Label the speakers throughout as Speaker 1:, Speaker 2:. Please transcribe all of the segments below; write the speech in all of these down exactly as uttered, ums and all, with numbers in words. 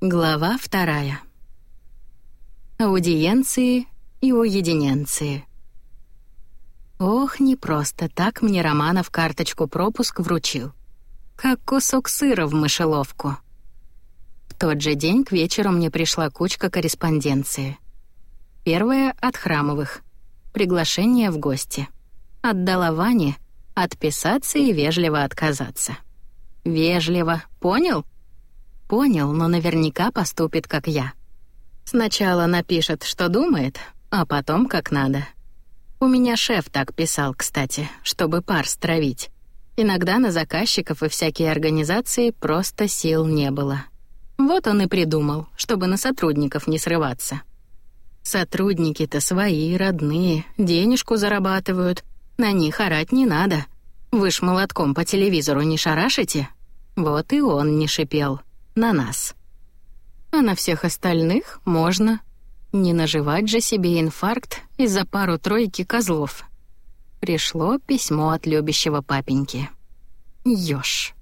Speaker 1: Глава вторая. Аудиенции и уединенции. Ох, не просто так мне Романов карточку пропуск вручил. Как кусок сыра в мышеловку. В тот же день к вечеру мне пришла кучка корреспонденции. Первая от Храмовых. Приглашение в гости. Отдала Ване, отписаться и вежливо отказаться. Вежливо, понял? Понял, но наверняка поступит, как я. Сначала напишет, что думает, а потом как надо. У меня шеф так писал, кстати, чтобы пар стравить. Иногда на заказчиков и всякие организации просто сил не было. Вот он и придумал, чтобы на сотрудников не срываться. Сотрудники-то свои, родные, денежку зарабатывают, на них орать не надо. Вы ж молотком по телевизору не шарашите? Вот и он не шипел. На нас. А на всех остальных можно. Не наживать же себе инфаркт из-за пару-тройки козлов. Пришло письмо от любящего папеньки. Ёж.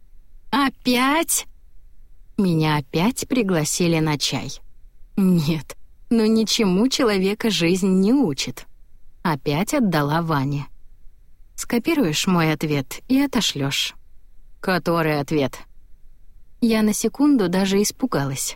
Speaker 1: Опять? Меня опять пригласили на чай. Нет, ну ничему человека жизнь не учит. Опять отдала Ване. Скопируешь мой ответ и отошлёшь. Который ответ? Я на секунду даже испугалась.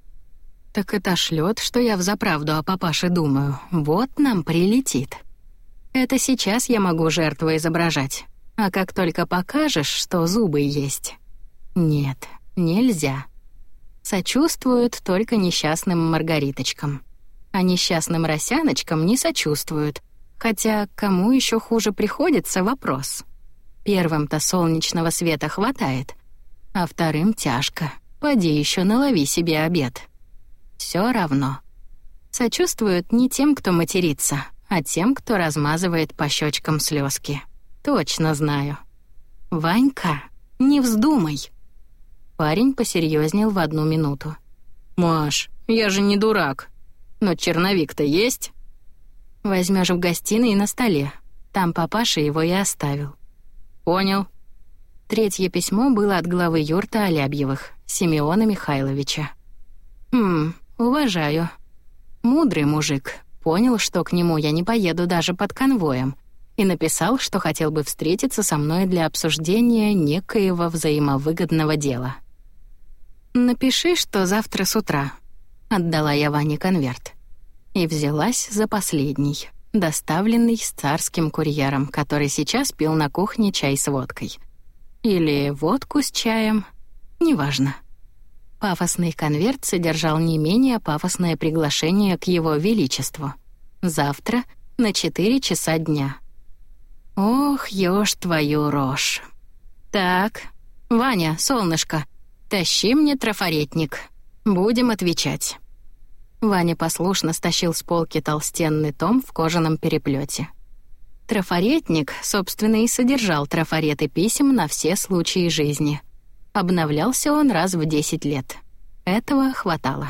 Speaker 1: Так это шлёт, что я взаправду о папаше думаю. Вот нам прилетит. Это сейчас я могу жертву изображать. А как только покажешь, что зубы есть. Нет, нельзя. Сочувствуют только несчастным маргариточкам. А несчастным росяночкам не сочувствуют. Хотя кому ещё хуже приходится — вопрос. Первым-то солнечного света хватает, а вторым тяжко. Поди ещё налови себе обед. Всё равно. Сочувствуют не тем, кто матерится, а тем, кто размазывает по щёчкам слёзки. Точно знаю. Ванька, не вздумай. Парень посерьёзнел в одну минуту. Маш, я же не дурак. Но черновик-то есть? Возьмёшь в гостиной на столе. Там папаша его и оставил. Понял. Третье письмо было от главы юрты Алябьевых, Симеона Михайловича. Хм, уважаю. Мудрый мужик. Понял, что к нему я не поеду даже под конвоем, и написал, что хотел бы встретиться со мной для обсуждения некоего взаимовыгодного дела. «Напиши, что завтра с утра», — отдала я Ване конверт. И взялась за последний, доставленный с царским курьером, который сейчас пил на кухне чай с водкой. Или водку с чаем, неважно. Пафосный конверт содержал не менее пафосное приглашение к его величеству. Завтра на четыре часа дня. Ох, ёж твою рожь. Так, Ваня, солнышко, тащи мне трафаретник. Будем отвечать. Ваня послушно стащил с полки толстенный том в кожаном переплете. Трафаретник, собственно, и содержал трафареты писем на все случаи жизни. Обновлялся он раз в десять лет. Этого хватало.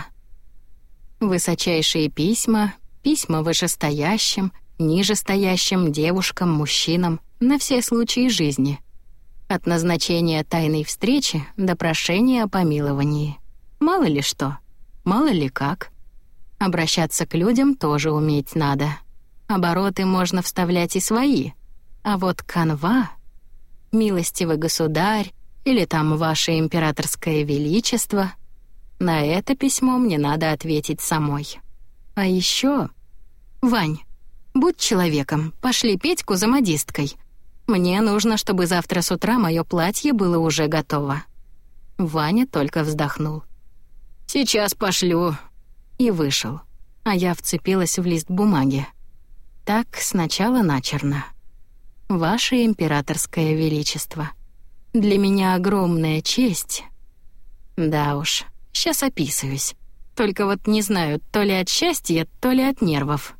Speaker 1: Высочайшие письма, письма вышестоящим, нижестоящим девушкам, мужчинам, на все случаи жизни. От назначения тайной встречи до прошения о помиловании. Мало ли что, мало ли как. Обращаться к людям тоже уметь надо. Обороты можно вставлять и свои. А вот канва, милостивый государь или там ваше императорское величество, на это письмо мне надо ответить самой. А еще, Вань, будь человеком, пошли Петьку за модисткой. Мне нужно, чтобы завтра с утра мое платье было уже готово. Ваня только вздохнул. Сейчас пошлю. И вышел. А я вцепилась в лист бумаги. Так сначала начерно. Ваше императорское величество. Для меня огромная честь. Да уж, сейчас описываюсь. Только вот не знаю, то ли от счастья, то ли от нервов.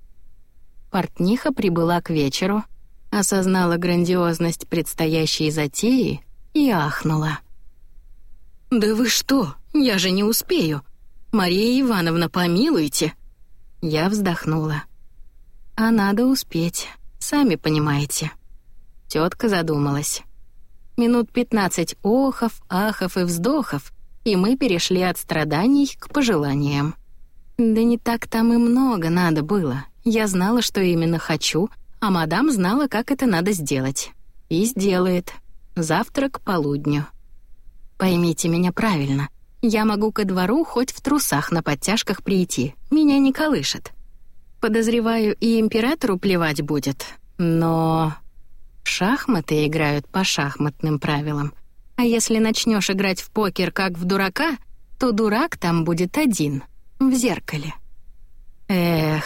Speaker 1: Портниха прибыла к вечеру, осознала грандиозность предстоящей затеи и ахнула. «Да вы что? Я же не успею! Мария Ивановна, помилуйте!» Я вздохнула. «А надо успеть, сами понимаете». Тетка задумалась. Минут пятнадцать охов, ахов и вздохов, и мы перешли от страданий к пожеланиям. Да не так там и много надо было. Я знала, что именно хочу, а мадам знала, как это надо сделать. И сделает. Завтра к полудню. Поймите меня правильно. Я могу ко двору хоть в трусах на подтяжках прийти. Меня не колышет. Подозреваю, и императору плевать будет. Но шахматы играют по шахматным правилам. А если начнешь играть в покер как в дурака, то дурак там будет один, в зеркале. Эх.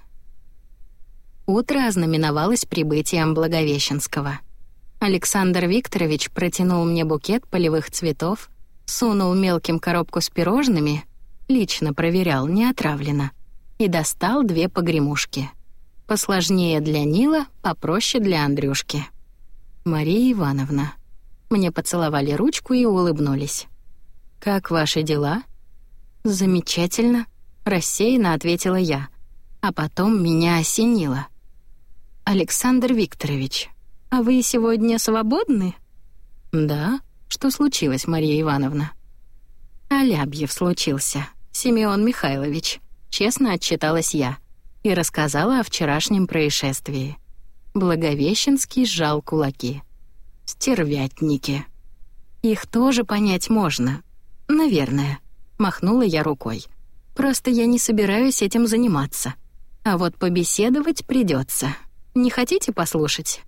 Speaker 1: Утро ознаменовалось прибытием Благовещенского. Александр Викторович протянул мне букет полевых цветов, сунул мелким коробку с пирожными, лично проверял, не отравлено, и достал две погремушки. Посложнее для Нила, попроще для Андрюшки. Мария Ивановна. Мне поцеловали ручку и улыбнулись. «Как ваши дела?» «Замечательно», — рассеянно ответила я. А потом меня осенило. «Александр Викторович, а вы сегодня свободны?» «Да? Что случилось, Мария Ивановна?» «Алябьев случился, Семён Михайлович», — честно отчиталась я и рассказала о вчерашнем происшествии. Благовещенский сжал кулаки. «Стервятники. Их тоже понять можно. Наверное», — махнула я рукой. «Просто я не собираюсь этим заниматься. А вот побеседовать придется. Не хотите послушать?»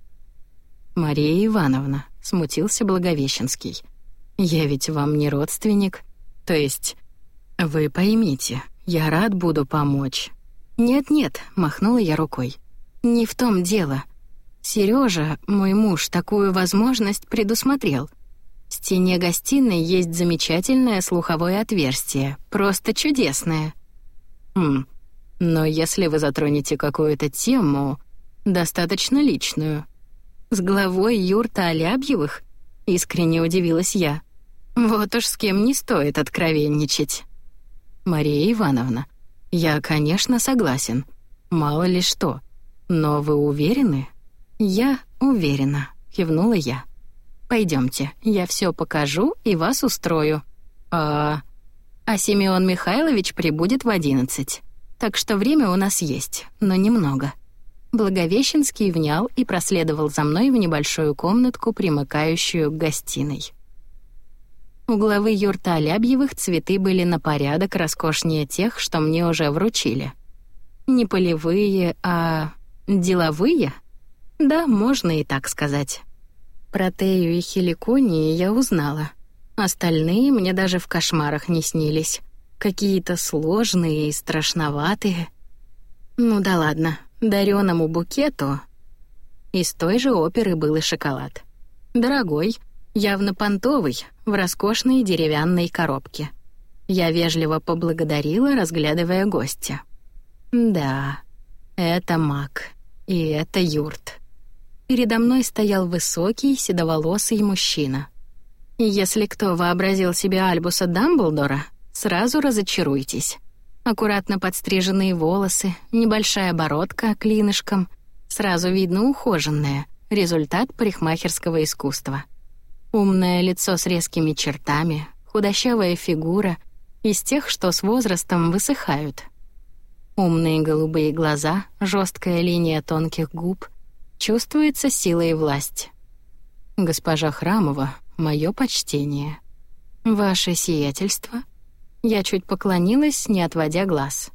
Speaker 1: «Мария Ивановна», — смутился Благовещенский. «Я ведь вам не родственник. То есть, вы поймите, я рад буду помочь». «Нет-нет», — махнула я рукой. «Не в том дело. Сережа, мой муж, такую возможность предусмотрел. В стене гостиной есть замечательное слуховое отверстие, просто чудесное». «Хм, но если вы затронете какую-то тему, достаточно личную». «С главой юрта Алябьевых?» — искренне удивилась я. «Вот уж с кем не стоит откровенничать». «Мария Ивановна, я, конечно, согласен. Мало ли что. Но вы уверены?» «Я уверена», — кивнула я. «Пойдемте, я все покажу и вас устрою». «А...» «А Семён Михайлович прибудет в одиннадцать. Так что время у нас есть, но немного». Благовещенский внял и проследовал за мной в небольшую комнатку, примыкающую к гостиной. У главы юрта Алябьевых цветы были на порядок роскошнее тех, что мне уже вручили. Не полевые, а деловые? Да, можно и так сказать. Про Тею и Хеликонии я узнала. Остальные мне даже в кошмарах не снились. Какие-то сложные и страшноватые. Ну да ладно, дарёному букету. Из той же оперы был и шоколад. Дорогой, явно понтовый, в роскошной деревянной коробке. Я вежливо поблагодарила, разглядывая гостя. Да, это маг, и это юрт. Передо мной стоял высокий, седоволосый мужчина. И если кто вообразил себе Альбуса Дамблдора, сразу разочаруйтесь. Аккуратно подстриженные волосы, небольшая бородка клинышком, сразу видно ухоженная, результат парикмахерского искусства. Умное лицо с резкими чертами, худощавая фигура, из тех, что с возрастом высыхают. Умные голубые глаза, жесткая линия тонких губ, чувствуется сила и власть. «Госпожа Храмова, мое почтение». «Ваше сиятельство?» Я чуть поклонилась, не отводя глаз.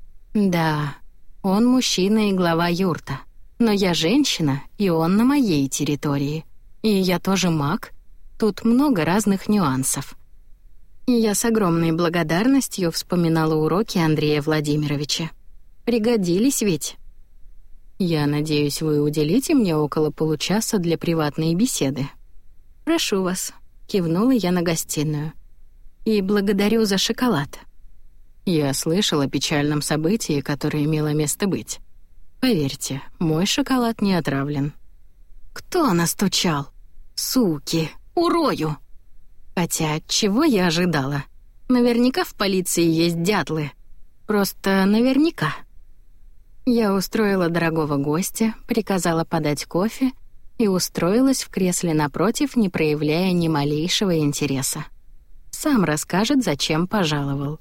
Speaker 1: «Да, он мужчина и глава юрта, но я женщина, и он на моей территории. И я тоже маг. Тут много разных нюансов». И я с огромной благодарностью вспоминала уроки Андрея Владимировича. Пригодились ведь. «Я надеюсь, вы уделите мне около получаса для приватной беседы». «Прошу вас», — кивнула я на гостиную. «И благодарю за шоколад». Я слышала о печальном событии, которое имело место быть. Поверьте, мой шоколад не отравлен. «Кто настучал? Суки! Урою!» Хотя, чего я ожидала? Наверняка в полиции есть дятлы. Просто наверняка. Я устроила дорогого гостя, приказала подать кофе и устроилась в кресле напротив, не проявляя ни малейшего интереса. Сам расскажет, зачем пожаловал.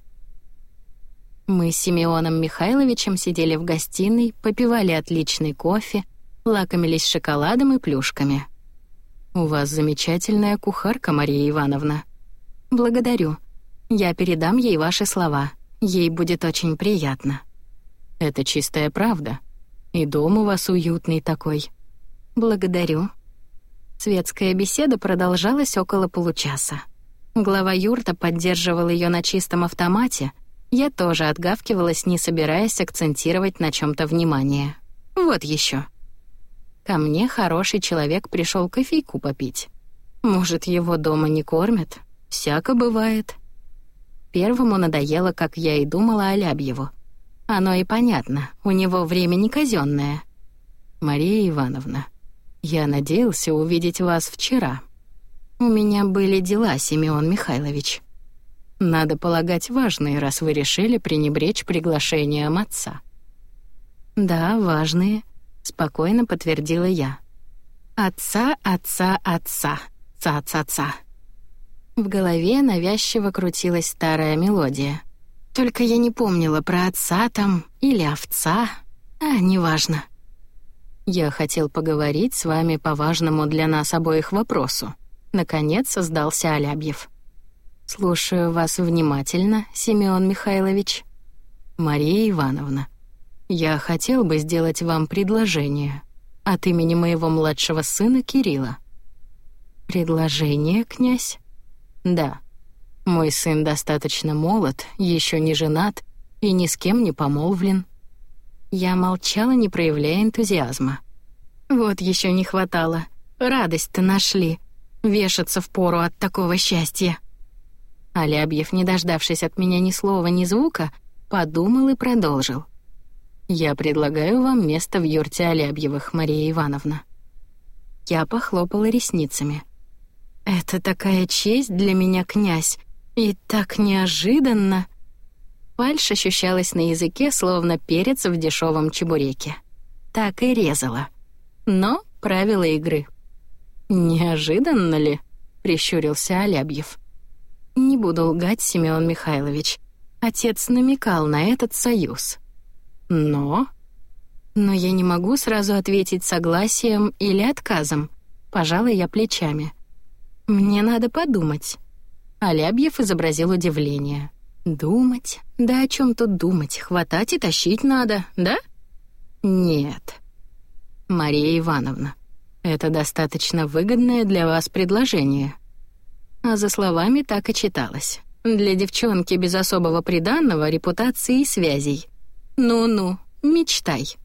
Speaker 1: Мы с Симеоном Михайловичем сидели в гостиной, попивали отличный кофе, лакомились шоколадом и плюшками. «У вас замечательная кухарка, Мария Ивановна». «Благодарю. Я передам ей ваши слова. Ей будет очень приятно». «Это чистая правда. И дом у вас уютный такой». «Благодарю». Светская беседа продолжалась около получаса. Глава юрта поддерживал ее на чистом автомате. Я тоже отгавкивалась, не собираясь акцентировать на чем-то внимание. Вот еще. Ко мне хороший человек пришел кофейку попить. Может, его дома не кормят? Всяко бывает. Первому надоело, как я и думала, Алябьеву. Оно и понятно, у него время не казенное. «Мария Ивановна, я надеялся увидеть вас вчера». «У меня были дела, Семён Михайлович». «Надо полагать, важные, раз вы решили пренебречь приглашением отца». «Да, важные», — спокойно подтвердила я. «Отца, отца, отца, ца-ца-ца». В голове навязчиво крутилась старая мелодия. Только я не помнила про отца там или овца, а неважно. «Я хотел поговорить с вами по важному для нас обоих вопросу». Наконец сдался Алябьев. «Слушаю вас внимательно, Семён Михайлович». «Мария Ивановна, я хотел бы сделать вам предложение от имени моего младшего сына Кирилла». «Предложение, князь?» «Да. Мой сын достаточно молод, еще не женат и ни с кем не помолвлен». Я молчала, не проявляя энтузиазма. «Вот еще не хватало. Радость-то нашли. Вешаться впору от такого счастья». Алябьев, не дождавшись от меня ни слова, ни звука, подумал и продолжил. «Я предлагаю вам место в юрте Алябьевых, Мария Ивановна». Я похлопала ресницами. «Это такая честь для меня, князь, и так неожиданно». Фальшь ощущалась на языке, словно перец в дешевом чебуреке. Так и резала. Но правила игры. «Неожиданно ли?» — прищурился Алябьев. «Не буду лгать, Семён Михайлович. Отец намекал на этот союз. Но...» «Но я не могу сразу ответить согласием или отказом. Пожалуй, я плечами. Мне надо подумать». Алябьев изобразил удивление. «Думать? Да о чем тут думать? Хватать и тащить надо, да?» «Нет. Мария Ивановна, это достаточно выгодное для вас предложение». А за словами так и читалось. «Для девчонки без особого приданного, репутации и связей. Ну-ну, мечтай».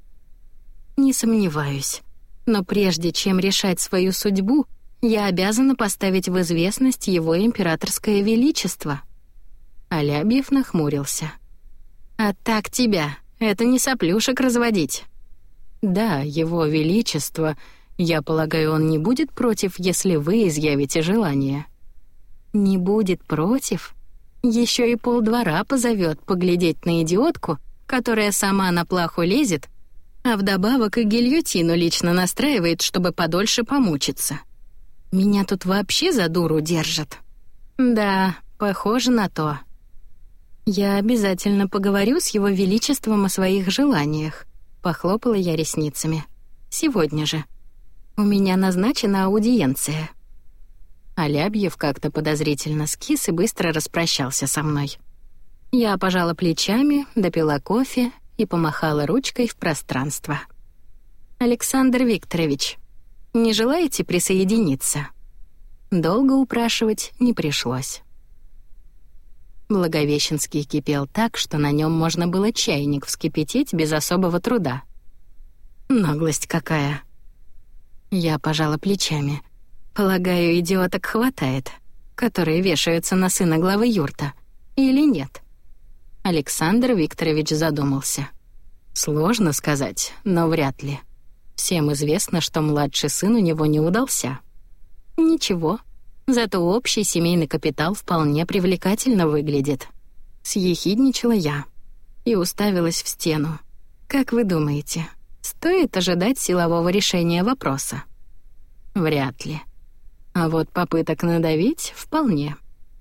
Speaker 1: Не сомневаюсь. Но прежде чем решать свою судьбу, я обязана поставить в известность его императорское величество». Алябьев нахмурился. «А так тебя, это не соплюшек разводить». «Да, его величество, я полагаю, он не будет против, если вы изъявите желание». «Не будет против? Еще и полдвора позовет поглядеть на идиотку, которая сама на плаху лезет, а вдобавок и гильотину лично настраивает, чтобы подольше помучиться. Меня тут вообще за дуру держат». «Да, похоже на то». «Я обязательно поговорю с его величеством о своих желаниях», — похлопала я ресницами. «Сегодня же. У меня назначена аудиенция». Алябьев как-то подозрительно скис и быстро распрощался со мной. Я пожала плечами, допила кофе и помахала ручкой в пространство. «Александр Викторович, не желаете присоединиться?» Долго упрашивать не пришлось. Благовещенский кипел так, что на нем можно было чайник вскипятить без особого труда. Наглость какая. Я пожала плечами. Полагаю, идиоток хватает, которые вешаются на сына главы юрта. Или нет? Александр Викторович задумался. Сложно сказать, но вряд ли. Всем известно, что младший сын у него не удался. Ничего. Зато общий семейный капитал вполне привлекательно выглядит. Съехидничала я и уставилась в стену. Как вы думаете, стоит ожидать силового решения вопроса? Вряд ли. А вот попыток надавить — вполне.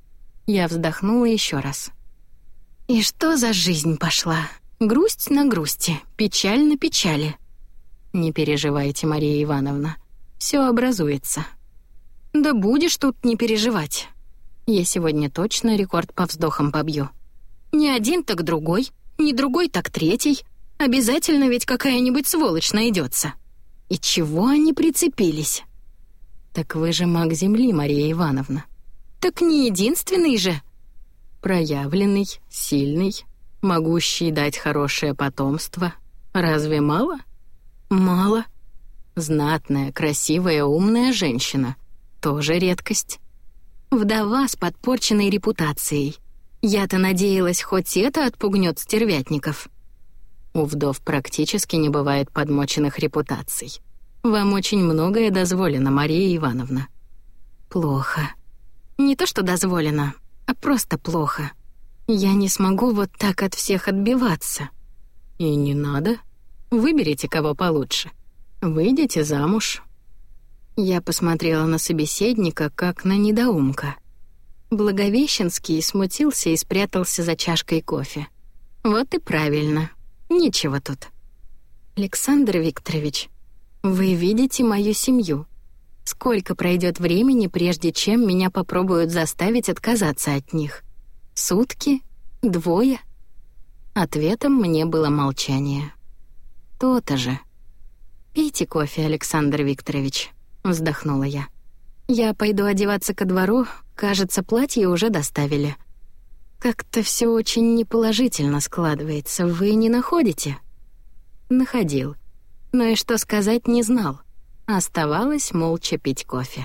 Speaker 1: Я вздохнула еще раз. И что за жизнь пошла? Грусть на грусти, печаль на печали. Не переживайте, Мария Ивановна, все образуется. Да будешь тут не переживать. Я сегодня точно рекорд по вздохам побью. Не один, так другой, не другой, так третий. Обязательно ведь какая-нибудь сволочь найдется. И чего они прицепились? Так вы же маг Земли, Мария Ивановна. Так не единственный же. Проявленный, сильный, могущий дать хорошее потомство. Разве мало? Мало. Знатная, красивая, умная женщина. Тоже редкость. Вдова с подпорченной репутацией. Я-то надеялась, хоть это отпугнет стервятников. У вдов практически не бывает подмоченных репутаций. Вам очень многое дозволено, Мария Ивановна. Плохо. Не то, что дозволено, а просто плохо. Я не смогу вот так от всех отбиваться. И не надо. Выберите кого получше. Выйдите замуж. Я посмотрела на собеседника, как на недоумка. Благовещенский смутился и спрятался за чашкой кофе. Вот и правильно. Нечего тут. Александр Викторович, вы видите мою семью. Сколько пройдет времени, прежде чем меня попробуют заставить отказаться от них? Сутки? Двое? Ответом мне было молчание. То-то же. «Пейте кофе, Александр Викторович», — вздохнула я. «Я пойду одеваться ко двору, кажется, платье уже доставили». «Как-то все очень неположительно складывается, вы не находите?» Находил. Но и что сказать не знал. Оставалось молча пить кофе.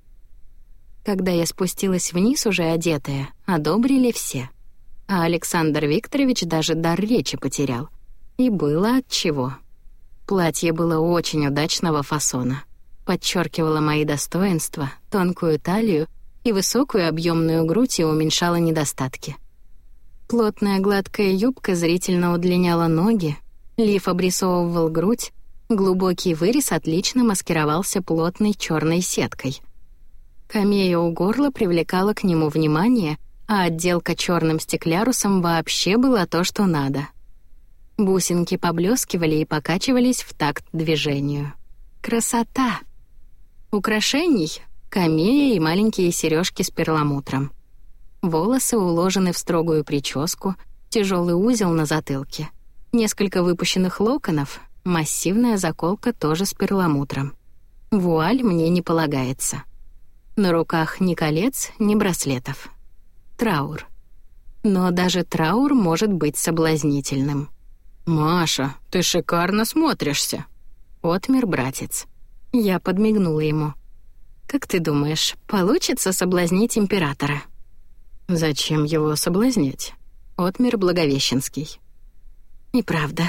Speaker 1: Когда я спустилась вниз, уже одетая, одобрили все. А Александр Викторович даже дар речи потерял. И было отчего. Платье было очень удачного фасона. Подчеркивало мои достоинства, тонкую талию и высокую объемную грудь и уменьшало недостатки. Плотная гладкая юбка зрительно удлиняла ноги, лиф обрисовывал грудь, глубокий вырез отлично маскировался плотной черной сеткой. Камея у горла привлекала к нему внимание, а отделка черным стеклярусом вообще была то, что надо. Бусинки поблескивали и покачивались в такт движению. Красота! Украшений — камея и маленькие сережки с перламутром. Волосы уложены в строгую прическу, тяжелый узел на затылке. Несколько выпущенных локонов, массивная заколка тоже с перламутром. Вуаль мне не полагается. На руках ни колец, ни браслетов. Траур. Но даже траур может быть соблазнительным. «Маша, ты шикарно смотришься», — отмер братец. Я подмигнула ему. «Как ты думаешь, получится соблазнить императора?» «Зачем его соблазнять?» — отмер Благовещенский. «И правда».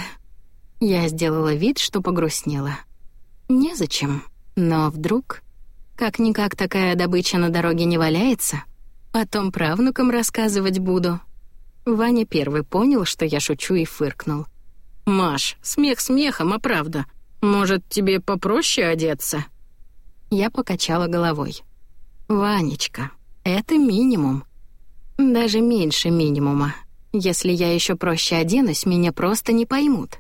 Speaker 1: Я сделала вид, что погрустнела. «Незачем. Но вдруг...» Как-никак такая добыча на дороге не валяется. Потом правнукам рассказывать буду. Ваня первый понял, что я шучу, и фыркнул. «Маш, смех смехом, а правда. Может, тебе попроще одеться?» Я покачала головой. «Ванечка, это минимум. Даже меньше минимума. Если я еще проще оденусь, меня просто не поймут».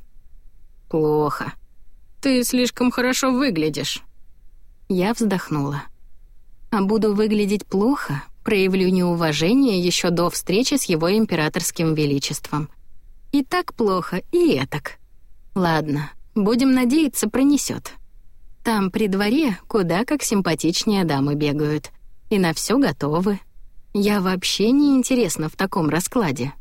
Speaker 1: «Плохо. Ты слишком хорошо выглядишь». Я вздохнула. «А буду выглядеть плохо, проявлю неуважение еще до встречи с его императорским величеством. И так плохо, и этак. Ладно, будем надеяться, пронесет. Там при дворе куда как симпатичнее дамы бегают. И на все готовы. Я вообще не интересна в таком раскладе».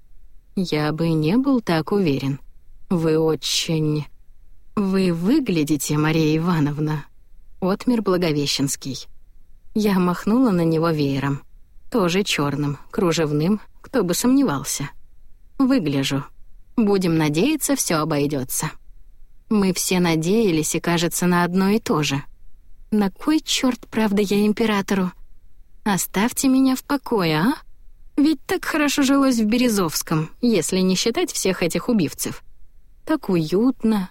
Speaker 1: «Я бы не был так уверен. Вы очень... Вы выглядите, Мария Ивановна», — отмер Благовещенский. Я махнула на него веером. Тоже черным, кружевным, кто бы сомневался. «Выгляжу. Будем надеяться, все обойдется». Мы все надеялись, и, кажется, на одно и то же. На кой черт, правда, я императору? Оставьте меня в покое, а? Ведь так хорошо жилось в Березовском, если не считать всех этих убивцев. Так уютно.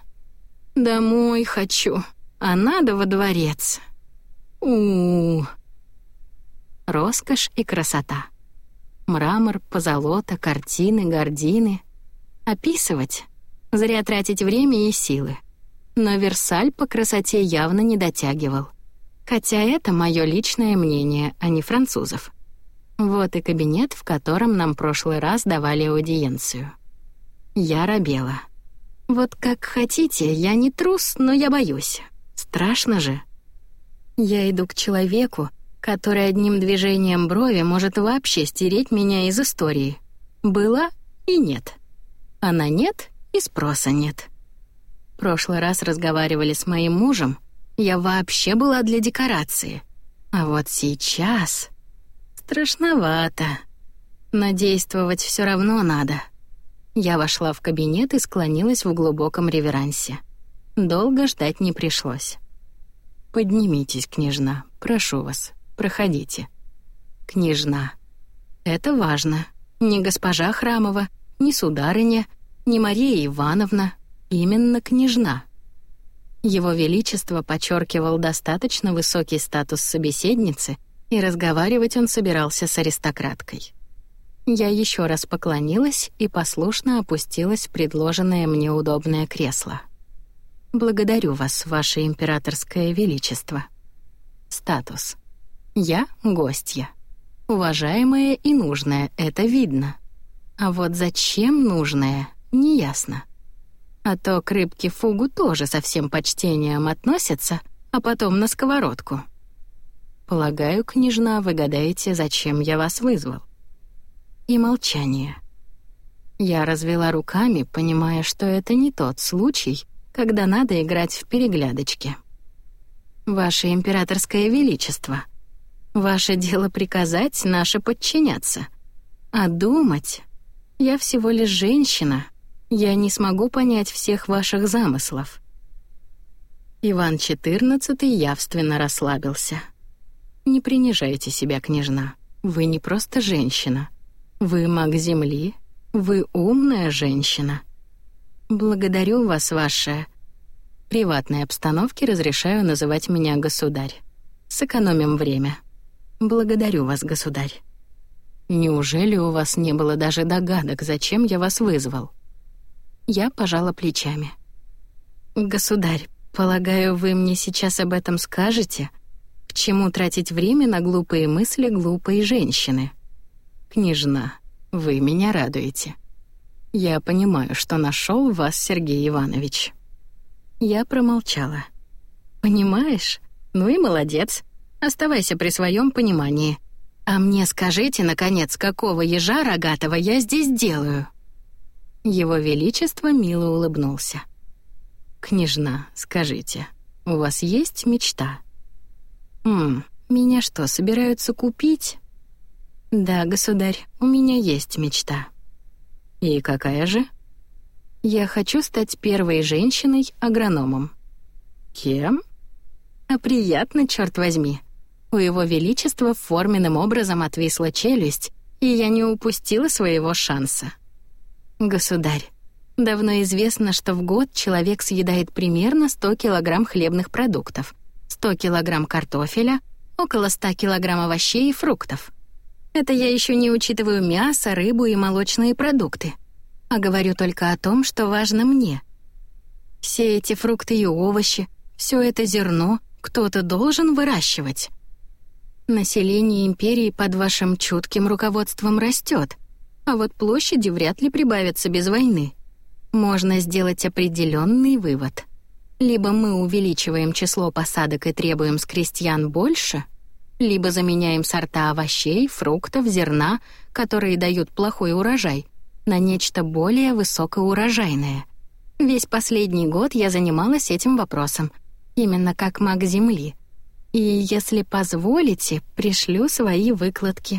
Speaker 1: Домой хочу, а надо во дворец. У-у-у. Роскошь и красота. Мрамор, позолота, картины, гардины. Описывать? Зря тратить время и силы. Но Версаль по красоте явно не дотягивал. Хотя это мое личное мнение, а не французов. Вот и кабинет, в котором нам прошлый раз давали аудиенцию. Я робела. Вот как хотите, я не трус, но я боюсь. Страшно же. Я иду к человеку, который одним движением брови может вообще стереть меня из истории. Была и нет. Она нет и спроса нет. В прошлый раз разговаривали с моим мужем, я вообще была для декорации. А вот сейчас... Страшновато. Но действовать все равно надо. Я вошла в кабинет и склонилась в глубоком реверансе. Долго ждать не пришлось. «Поднимитесь, княжна, прошу вас, проходите». «Княжна». Это важно. Не госпожа Храмова, не сударыня, не Мария Ивановна. Именно княжна. Его Величество подчеркивал достаточно высокий статус собеседницы, и разговаривать он собирался с аристократкой. Я еще раз поклонилась и послушно опустилась в предложенное мне удобное кресло. «Благодарю вас, ваше императорское величество». Статус. Я — гостья. Уважаемая и нужная, это видно. А вот зачем нужная, неясно. А то к рыбке фугу тоже со всем почтением относятся, а потом на сковородку. Полагаю, княжна, вы гадаете, зачем я вас вызвал. И молчание. Я развела руками, понимая, что это не тот случай, когда надо играть в переглядочки. Ваше императорское величество, ваше дело приказать, наше подчиняться. А думать? Я всего лишь женщина, я не смогу понять всех ваших замыслов. Иван четырнадцатый явственно расслабился. Не принижайте себя, княжна. Вы не просто женщина. Вы маг земли. Вы умная женщина. Благодарю вас, ваше... В приватной обстановке разрешаю называть меня государь. Сэкономим время. Благодарю вас, государь. Неужели у вас не было даже догадок, зачем я вас вызвал? Я пожала плечами. Государь, полагаю, вы мне сейчас об этом скажете? К чему тратить время на глупые мысли глупой женщины? Княжна, вы меня радуете. Я понимаю, что нашел вас Сергей Иванович. Я промолчала. Понимаешь? Ну и молодец. Оставайся при своем понимании. А мне скажите, наконец, какого ежа рогатого я здесь делаю? Его Величество мило улыбнулся. Княжна, скажите, у вас есть мечта? «Ммм, меня что, собираются купить?» «Да, государь, у меня есть мечта». «И какая же?» «Я хочу стать первой женщиной-агрономом». «Кем?» «А приятно, черт возьми». У его величества форменным образом отвисла челюсть, и я не упустила своего шанса. «Государь, давно известно, что в год человек съедает примерно сто килограмм хлебных продуктов, сто килограмм картофеля, около ста килограмм овощей и фруктов. Это я еще не учитываю мясо, рыбу и молочные продукты, а говорю только о том, что важно мне. Все эти фрукты и овощи, все это зерно кто-то должен выращивать. Население империи под вашим чутким руководством растет, а вот площади вряд ли прибавятся без войны. Можно сделать определенный вывод. Либо мы увеличиваем число посадок и требуем с крестьян больше, либо заменяем сорта овощей, фруктов, зерна, которые дают плохой урожай, на нечто более высокоурожайное. Весь последний год я занималась этим вопросом, именно как маг земли. И, если позволите, пришлю свои выкладки.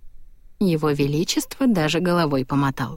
Speaker 1: Его Величество даже головой помотал.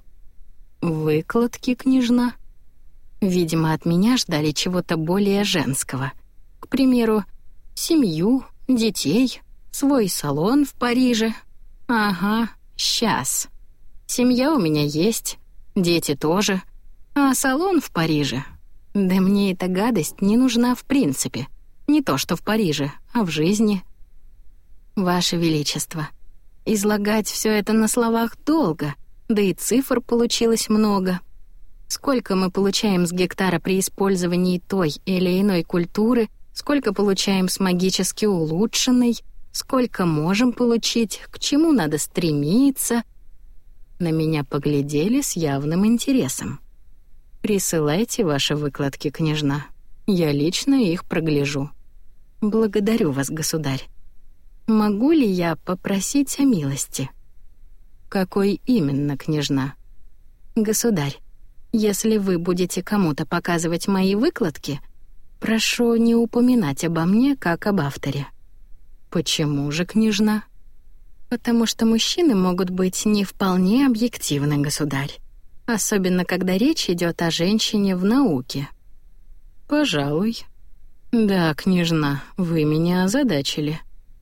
Speaker 1: «Выкладки, княжна?» Видимо, от меня ждали чего-то более женского. К примеру, семью, детей, свой салон в Париже. Ага, сейчас. Семья у меня есть, дети тоже. А салон в Париже? Да мне эта гадость не нужна в принципе. Не то что в Париже, а в жизни. Ваше Величество, излагать все это на словах долго, да и цифр получилось много. Сколько мы получаем с гектара при использовании той или иной культуры, сколько получаем с магически улучшенной, сколько можем получить, к чему надо стремиться. На меня поглядели с явным интересом. Присылайте ваши выкладки, княжна. Я лично их прогляжу. Благодарю вас, государь. Могу ли я попросить о милости? Какой именно, княжна? Государь, если вы будете кому-то показывать мои выкладки, прошу не упоминать обо мне как об авторе. Почему же, княжна? Потому что мужчины могут быть не вполне объективны, государь. Особенно, когда речь идет о женщине в науке. Пожалуй. Да, княжна, вы меня озадачили.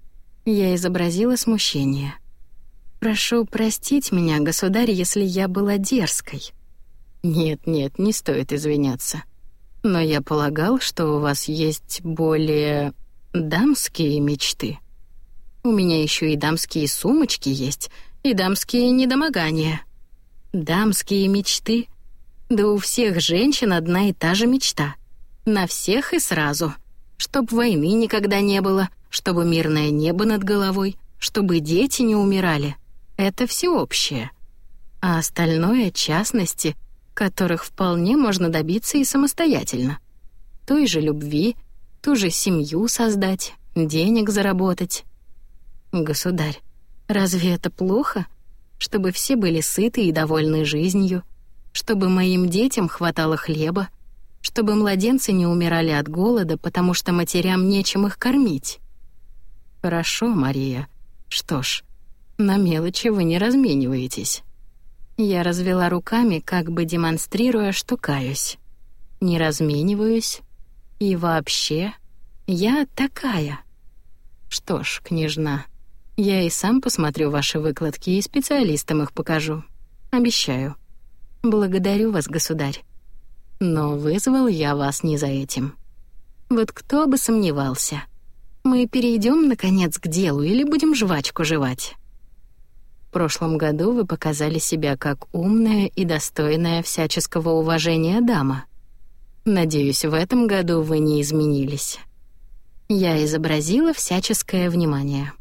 Speaker 1: Я изобразила смущение. Прошу простить меня, государь, если я была дерзкой. Нет-нет, не стоит извиняться. Но я полагал, что у вас есть более дамские мечты. У меня еще и дамские сумочки есть, и дамские недомогания. Дамские мечты? Да у всех женщин одна и та же мечта. На всех и сразу. Чтоб войны никогда не было, чтобы мирное небо над головой, чтобы дети не умирали. Это всеобщее. А остальное — частности, которых вполне можно добиться и самостоятельно. Той же любви, ту же семью создать, денег заработать. Государь, разве это плохо? Чтобы все были сыты и довольны жизнью, чтобы моим детям хватало хлеба, чтобы младенцы не умирали от голода, потому что матерям нечем их кормить. Хорошо, Мария. Что ж, на мелочи вы не размениваетесь. Я развела руками, как бы демонстрируя, что каюсь. Не размениваюсь. И вообще, я такая. Что ж, княжна, я и сам посмотрю ваши выкладки и специалистам их покажу. Обещаю. Благодарю вас, государь. Но вызвал я вас не за этим. Вот кто бы сомневался. Мы перейдем, наконец, к делу или будем жвачку жевать? В прошлом году вы показали себя как умная и достойная всяческого уважения дама. Надеюсь, в этом году вы не изменились. Я изобразила всяческое внимание.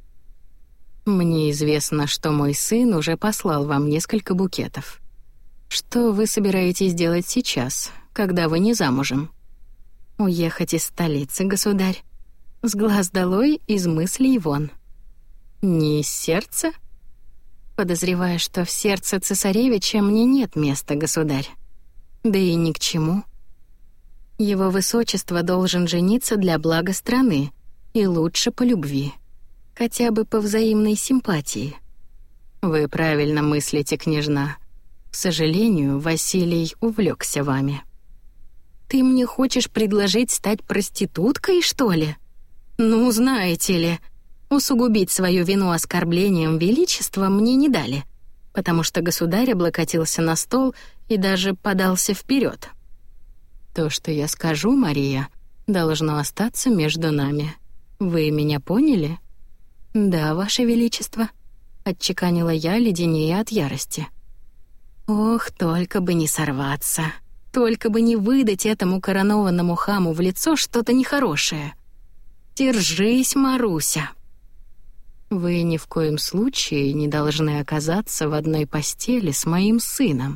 Speaker 1: Мне известно, что мой сын уже послал вам несколько букетов. Что вы собираетесь делать сейчас, когда вы не замужем? Уехать из столицы, государь. С глаз долой, из мыслей вон. Не из сердца? Подозреваю, что в сердце цесаревича мне нет места, государь. Да и ни к чему. Его высочество должен жениться для блага страны, и лучше по любви. Хотя бы по взаимной симпатии. Вы правильно мыслите, княжна. К сожалению, Василий увлекся вами. Ты мне хочешь предложить стать проституткой, что ли? Ну, знаете ли, усугубить свою вину оскорблением величества мне не дали, потому что государь облокотился на стол и даже подался вперед. То, что я скажу, Мария, должно остаться между нами. Вы меня поняли? Да, ваше величество, отчеканила я, леденея от ярости. Ох, только бы не сорваться, только бы не выдать этому коронованному хаму в лицо что-то нехорошее. Держись, Маруся. Вы ни в коем случае не должны оказаться в одной постели с моим сыном.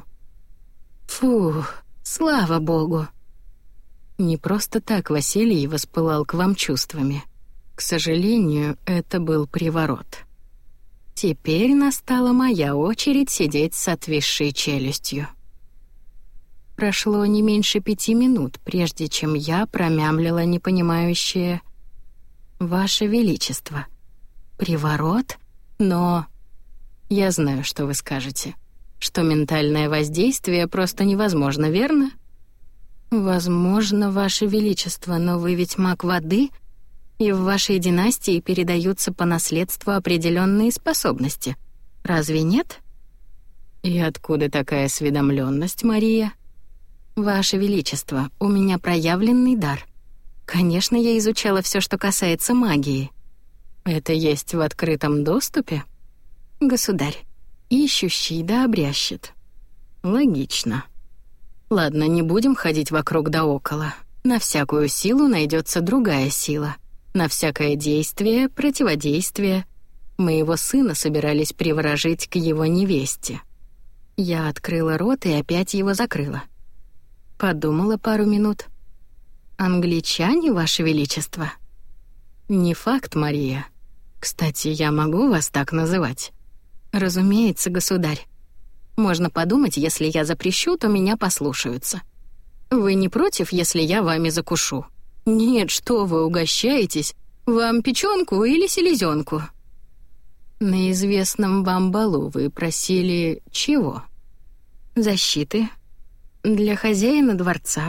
Speaker 1: Фу, слава богу. Не просто так Василий воспылал к вам чувствами. К сожалению, это был приворот. Теперь настала моя очередь сидеть с отвисшей челюстью. Прошло не меньше пяти минут, прежде чем я промямлила непонимающее: «Ваше Величество, приворот? Но...» Я знаю, что вы скажете, что ментальное воздействие просто невозможно, верно? Возможно, Ваше Величество, но вы ведь маг воды, и в вашей династии передаются по наследству определенные способности. Разве нет? И откуда такая осведомленность, Мария? Ваше Величество, у меня проявленный дар. Конечно, я изучала все, что касается магии. Это есть в открытом доступе? Государь, ищущий да обрящет. Логично. Ладно, не будем ходить вокруг да около. На всякую силу найдется другая сила. На всякое действие — противодействие. Моего сына собирались приворожить к его невесте. Я открыла рот и опять его закрыла. Подумала пару минут. «Англичане, Ваше Величество?» «Не факт, Мария. Кстати, я могу вас так называть?» «Разумеется, государь. Можно подумать, если я запрещу, то меня послушаются. Вы не против, если я вами закушу?» «Нет, что вы угощаетесь? Вам печёнку или селезёнку?» «На известном вам балу вы просили чего?» «Защиты. Для хозяина дворца».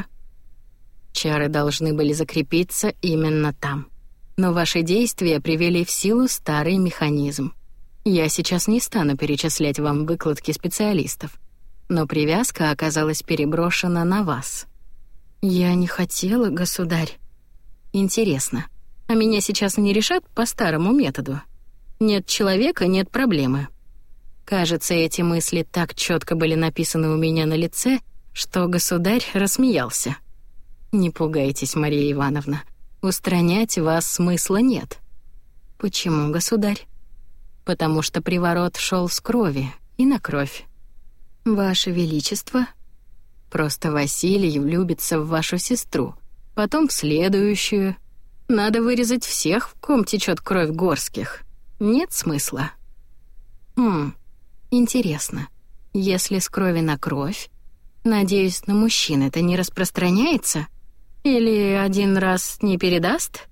Speaker 1: «Чары должны были закрепиться именно там. Но ваши действия привели в силу старый механизм. Я сейчас не стану перечислять вам выкладки специалистов, но привязка оказалась переброшена на вас». «Я не хотела, государь». «Интересно, а меня сейчас не решат по старому методу? Нет человека — нет проблемы». Кажется, эти мысли так четко были написаны у меня на лице, что государь рассмеялся. «Не пугайтесь, Мария Ивановна, устранять вас смысла нет». «Почему, государь?» «Потому что приворот шел с крови и на кровь». «Ваше Величество?» «Просто Василий влюбится в вашу сестру, потом в следующую. Надо вырезать всех, в ком течет кровь Горских. Нет смысла». «Хм, интересно, если с крови на кровь, надеюсь, на мужчин это не распространяется? Или один раз не передаст?»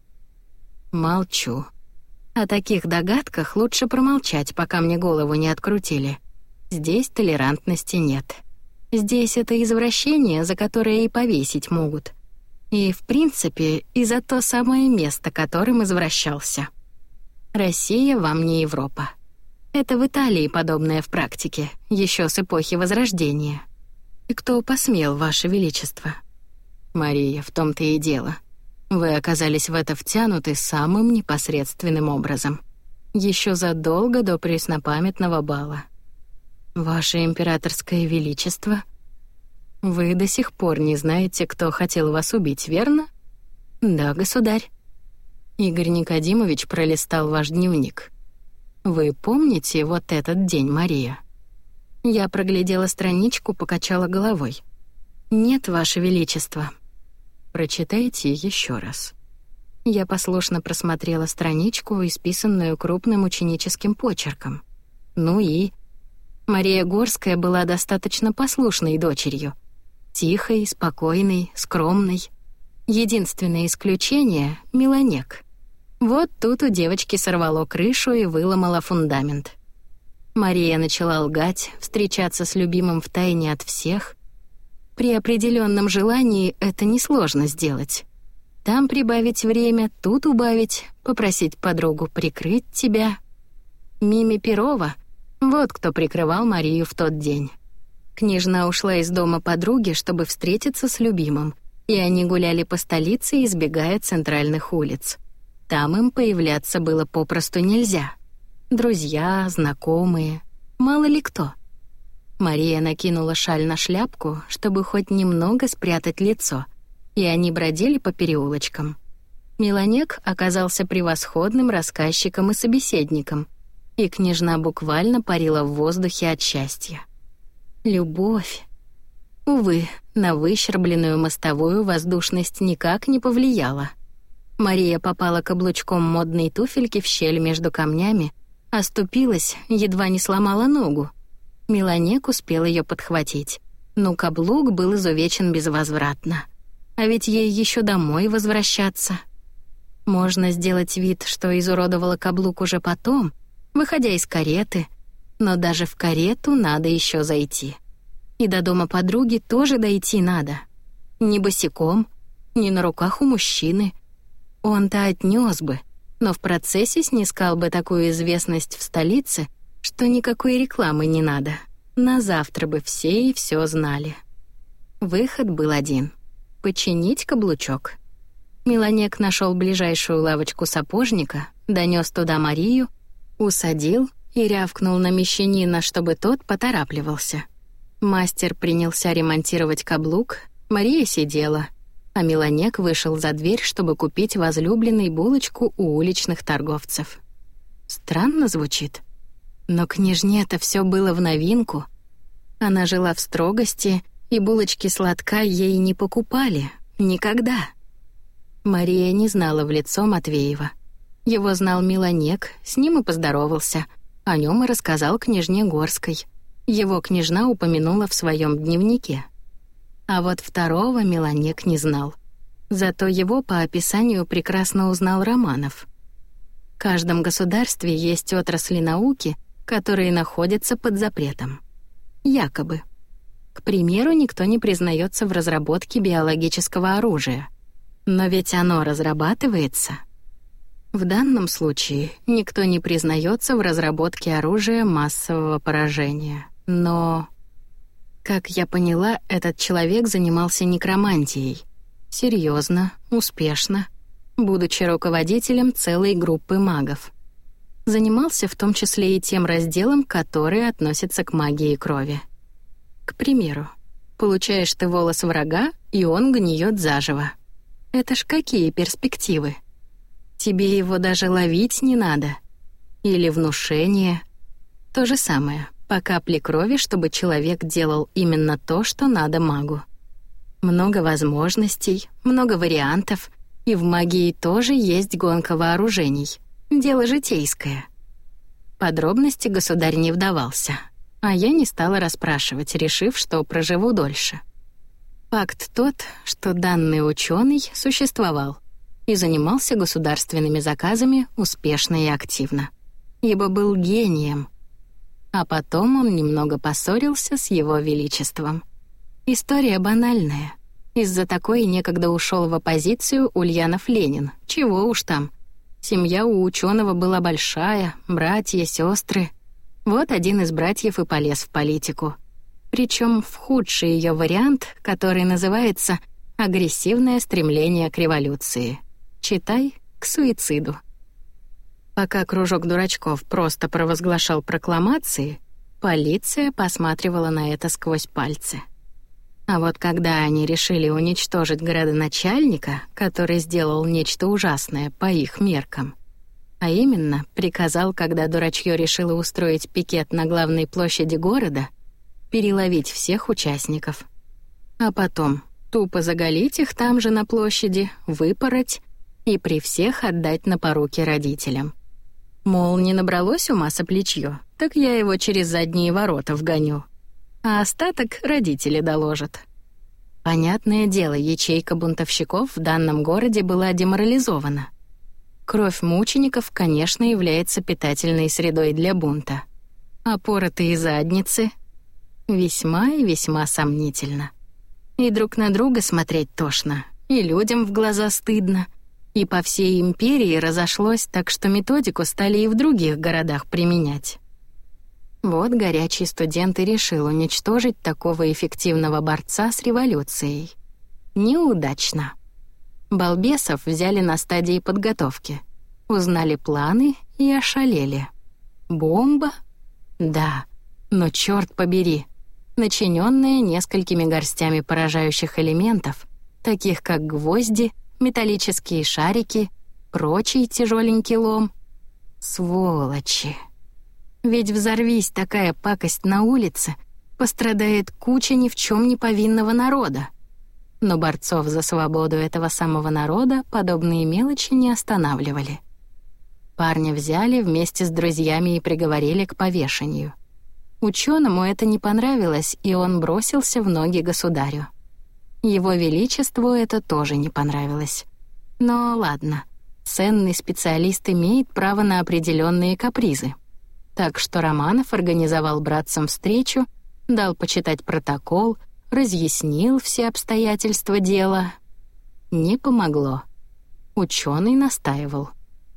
Speaker 1: «Молчу. О таких догадках лучше промолчать, пока мне голову не открутили. Здесь толерантности нет. Здесь это извращение, за которое и повесить могут. И, в принципе, и за то самое место, которым извращался. Россия вам не Европа. Это в Италии подобное в практике, еще с эпохи Возрождения. И кто посмел, Ваше Величество?» «Мария, в том-то и дело. Вы оказались в это втянуты самым непосредственным образом. Еще задолго до преснопамятного бала». «Ваше императорское величество?» «Вы до сих пор не знаете, кто хотел вас убить, верно?» «Да, государь». Игорь Никодимович пролистал ваш дневник. «Вы помните вот этот день, Мария?» Я проглядела страничку, покачала головой. «Нет, Ваше Величество». «Прочитайте еще раз». Я послушно просмотрела страничку, исписанную крупным ученическим почерком. Ну и... Мария Горская была достаточно послушной дочерью. Тихой, спокойной, скромной. Единственное исключение — Милонек. Вот тут у девочки сорвало крышу и выломало фундамент. Мария начала лгать, встречаться с любимым втайне от всех. При определенном желании это несложно сделать. Там прибавить время, тут убавить, попросить подругу прикрыть тебя. Мими Перова — вот кто прикрывал Марию в тот день. Княжна ушла из дома подруги, чтобы встретиться с любимым, и они гуляли по столице, избегая центральных улиц. Там им появляться было попросту нельзя. Друзья, знакомые, мало ли кто. Мария накинула шаль на шляпку, чтобы хоть немного спрятать лицо, и они бродили по переулочкам. Милонек оказался превосходным рассказчиком и собеседником, и княжна буквально парила в воздухе от счастья. Любовь. Увы, на выщербленную мостовую воздушность никак не повлияла. Мария попала каблучком модной туфельки в щель между камнями, оступилась, едва не сломала ногу. Милонек успел ее подхватить, но каблук был изувечен безвозвратно. А ведь ей еще домой возвращаться. Можно сделать вид, что изуродовала каблук уже потом, выходя из кареты, но даже в карету надо еще зайти. И до дома подруги тоже дойти надо. Не босиком, не на руках у мужчины. Он-то отнес бы, но в процессе снискал бы такую известность в столице, что никакой рекламы не надо. На завтра бы все и все знали. Выход был один — починить каблучок. Милонек нашел ближайшую лавочку сапожника, донес туда Марию, усадил и рявкнул на мещанина, чтобы тот поторапливался. Мастер принялся ремонтировать каблук, Мария сидела, а Меланек вышел за дверь, чтобы купить возлюбленной булочку у уличных торговцев. Странно звучит, но княжне-то все было в новинку. Она жила в строгости, и булочки сладка ей не покупали. Никогда. Мария не знала в лицо Матвеева. Его знал Меланек, с ним и поздоровался. О нем и рассказал княжне Горской. Его княжна упомянула в своем дневнике. А вот второго Меланек не знал. Зато его по описанию прекрасно узнал Романов. В каждом государстве есть отрасли науки, которые находятся под запретом. Якобы. К примеру, никто не признается в разработке биологического оружия. Но ведь оно разрабатывается. В данном случае никто не признается в разработке оружия массового поражения. Но, как я поняла, этот человек занимался некромантией. Серьезно, успешно, будучи руководителем целой группы магов. Занимался в том числе и тем разделом, который относится к магии крови. К примеру, получаешь ты волос врага, и он гниет заживо. Это ж какие перспективы? Тебе его даже ловить не надо. Или внушение. То же самое, по капле крови, чтобы человек делал именно то, что надо магу. Много возможностей, много вариантов, и в магии тоже есть гонка вооружений. Дело житейское. Подробности государь не вдавался, а я не стала расспрашивать, решив, что проживу дольше. Факт тот, что данный ученый существовал и занимался государственными заказами успешно и активно, ибо был гением. А потом он немного поссорился с его величеством. История банальная. Из-за такой некогда ушел в оппозицию Ульянов-Ленин. Чего уж там. Семья у ученого была большая, братья, сестры. Вот один из братьев и полез в политику. Причем в худший ее вариант, который называется «агрессивное стремление к революции». Читай «к суициду». Пока кружок дурачков просто провозглашал прокламации, полиция посматривала на это сквозь пальцы. А вот когда они решили уничтожить градоначальника, который сделал нечто ужасное по их меркам, а именно приказал, когда дурачье решило устроить пикет на главной площади города, переловить всех участников. А потом тупо заголить их там же на площади, выпороть и при всех отдать на поруки родителям. Мол, не набралось ума соплячьё, так я его через задние ворота вгоню. А остаток родители доложат. Понятное дело, ячейка бунтовщиков в данном городе была деморализована. Кровь мучеников, конечно, является питательной средой для бунта. А поротые задницы — весьма и весьма сомнительно. И друг на друга смотреть тошно, и людям в глаза стыдно, и по всей империи разошлось так, что методику стали и в других городах применять. Вот горячий студент и решил уничтожить такого эффективного борца с революцией. Неудачно. Балбесов взяли на стадии подготовки, узнали планы и ошалели. Бомба? Да, но чёрт побери, начинённая несколькими горстями поражающих элементов, таких как гвозди, металлические шарики, прочий тяжёленький лом. Сволочи. Ведь взорвись такая пакость на улице, пострадает куча ни в чем не повинного народа. Но борцов за свободу этого самого народа подобные мелочи не останавливали. Парня взяли вместе с друзьями и приговорили к повешению. Учёному это не понравилось, и он бросился в ноги государю. Его величеству это тоже не понравилось. Но ладно, ценный специалист имеет право на определенные капризы. Так что Романов организовал братцам встречу, дал почитать протокол, разъяснил все обстоятельства дела. Не помогло. Ученый настаивал.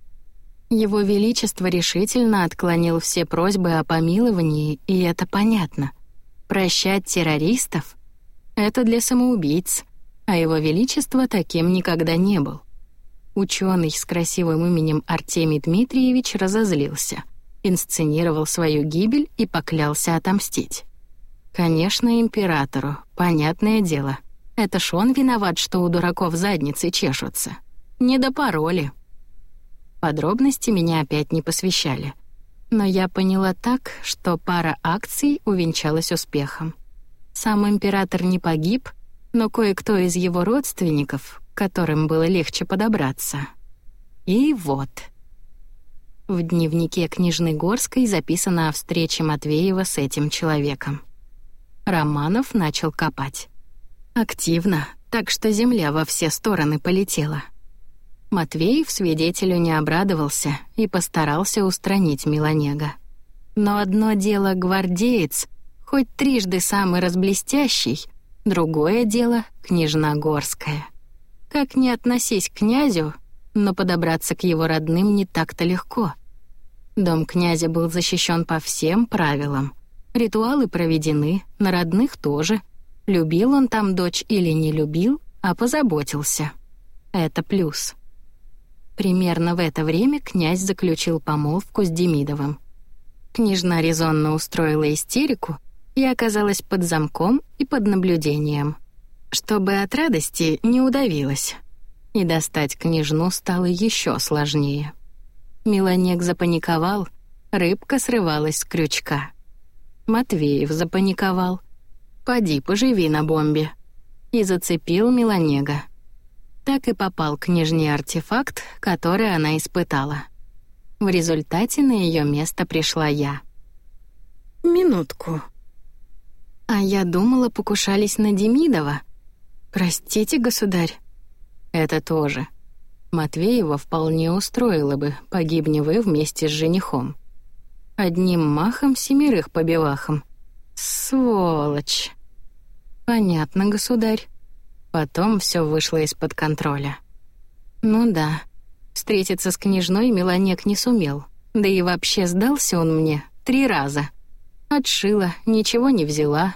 Speaker 1: Его Величество решительно отклонил все просьбы о помиловании, и это понятно. Прощать террористов — это для самоубийц, а Его Величество таким никогда не был. Ученый с красивым именем Артемий Дмитриевич разозлился. инсценировал свою гибель и поклялся отомстить. Конечно, императору, понятное дело. Это ж он виноват, что у дураков задницы чешутся. Не до пароли. Подробности меня опять не посвящали. Но я поняла так, что пара акций увенчалась успехом. Сам император не погиб, но кое-кто из его родственников, к которым было легче подобраться. И вот. В дневнике княжны Горской записано о встрече Матвеева с этим человеком. Романов начал копать. Активно, так что земля во все стороны полетела. Матвеев свидетелю не обрадовался и постарался устранить Меланега. Но одно дело гвардеец, хоть трижды самый разблестящий, другое дело княжна Горская. Как ни относись к князю, но подобраться к его родным не так-то легко. Дом князя был защищен по всем правилам. Ритуалы проведены, на родных тоже. Любил он там дочь или не любил, а позаботился. Это плюс. Примерно в это время князь заключил помолвку с Демидовым. Княжна резонно устроила истерику и оказалась под замком и под наблюдением, чтобы от радости не удавилась. И достать княжну стало еще сложнее. Меланег запаниковал, рыбка срывалась с крючка. Матвеев запаниковал. «Поди, поживи на бомбе». И зацепил Меланега. Так и попал к княжне артефакт, который она испытала. В результате на ее место пришла я. Минутку. А я думала, покушались на Демидова. Простите, государь. Это тоже. Матвеева вполне устроило бы, погибни вы вместе с женихом. Одним махом семерых по бивахам. Сволочь. Понятно, государь. Потом все вышло из-под контроля. Ну да, встретиться с княжной Меланег не сумел. Да и вообще сдался он мне три раза. Отшила, ничего не взяла.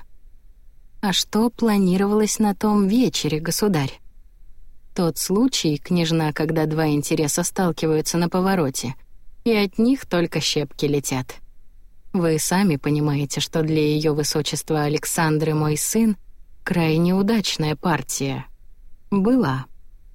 Speaker 1: А что планировалось на том вечере, государь? Тот случай, княжна, когда два интереса сталкиваются на повороте, и от них только щепки летят. Вы сами понимаете, что для ее высочества Александры мой сын крайне удачная партия. Была.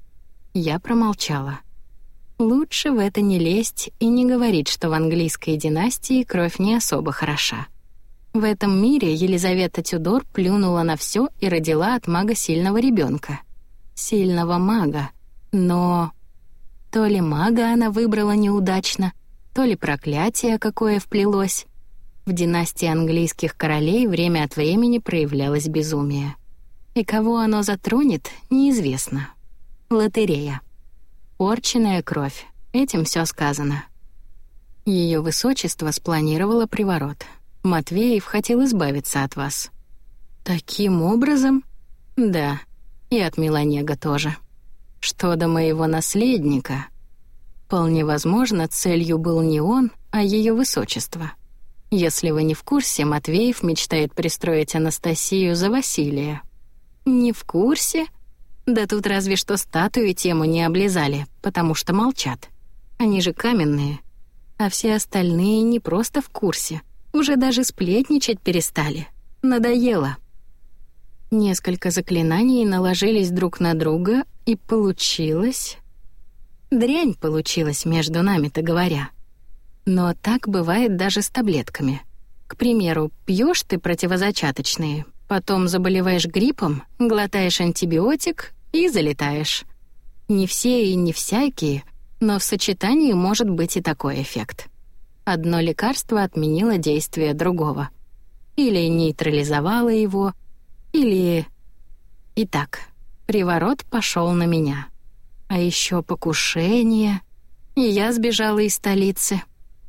Speaker 1: Я промолчала. Лучше в это не лезть и не говорить, что в английской династии кровь не особо хороша. В этом мире Елизавета Тюдор плюнула на все и родила от мага сильного ребенка. Сильного мага. Но то ли мага она выбрала неудачно, то ли проклятие какое вплелось. В династии английских королей время от времени проявлялось безумие. И кого оно затронет, неизвестно. Лотерея. Порченная кровь. Этим все сказано. Ее высочество спланировало приворот. Матвеев хотел избавиться от вас. Таким образом? Да. И от Меланега тоже. Что до моего наследника? Вполне возможно, целью был не он, а ее высочество. Если вы не в курсе, Матвеев мечтает пристроить Анастасию за Василия. Не в курсе? Да тут разве что статую тему не облизали, потому что молчат. Они же каменные. А все остальные не просто в курсе. Уже даже сплетничать перестали. Надоело. Несколько заклинаний наложились друг на друга, и получилось... Дрянь получилась, между нами-то говоря. Но так бывает даже с таблетками. К примеру, пьешь ты противозачаточные, потом заболеваешь гриппом, глотаешь антибиотик и залетаешь. Не все и не всякие, но в сочетании может быть и такой эффект. Одно лекарство отменило действие другого. Или нейтрализовало его, или... Итак, приворот пошел на меня. А еще покушение, и я сбежала из столицы.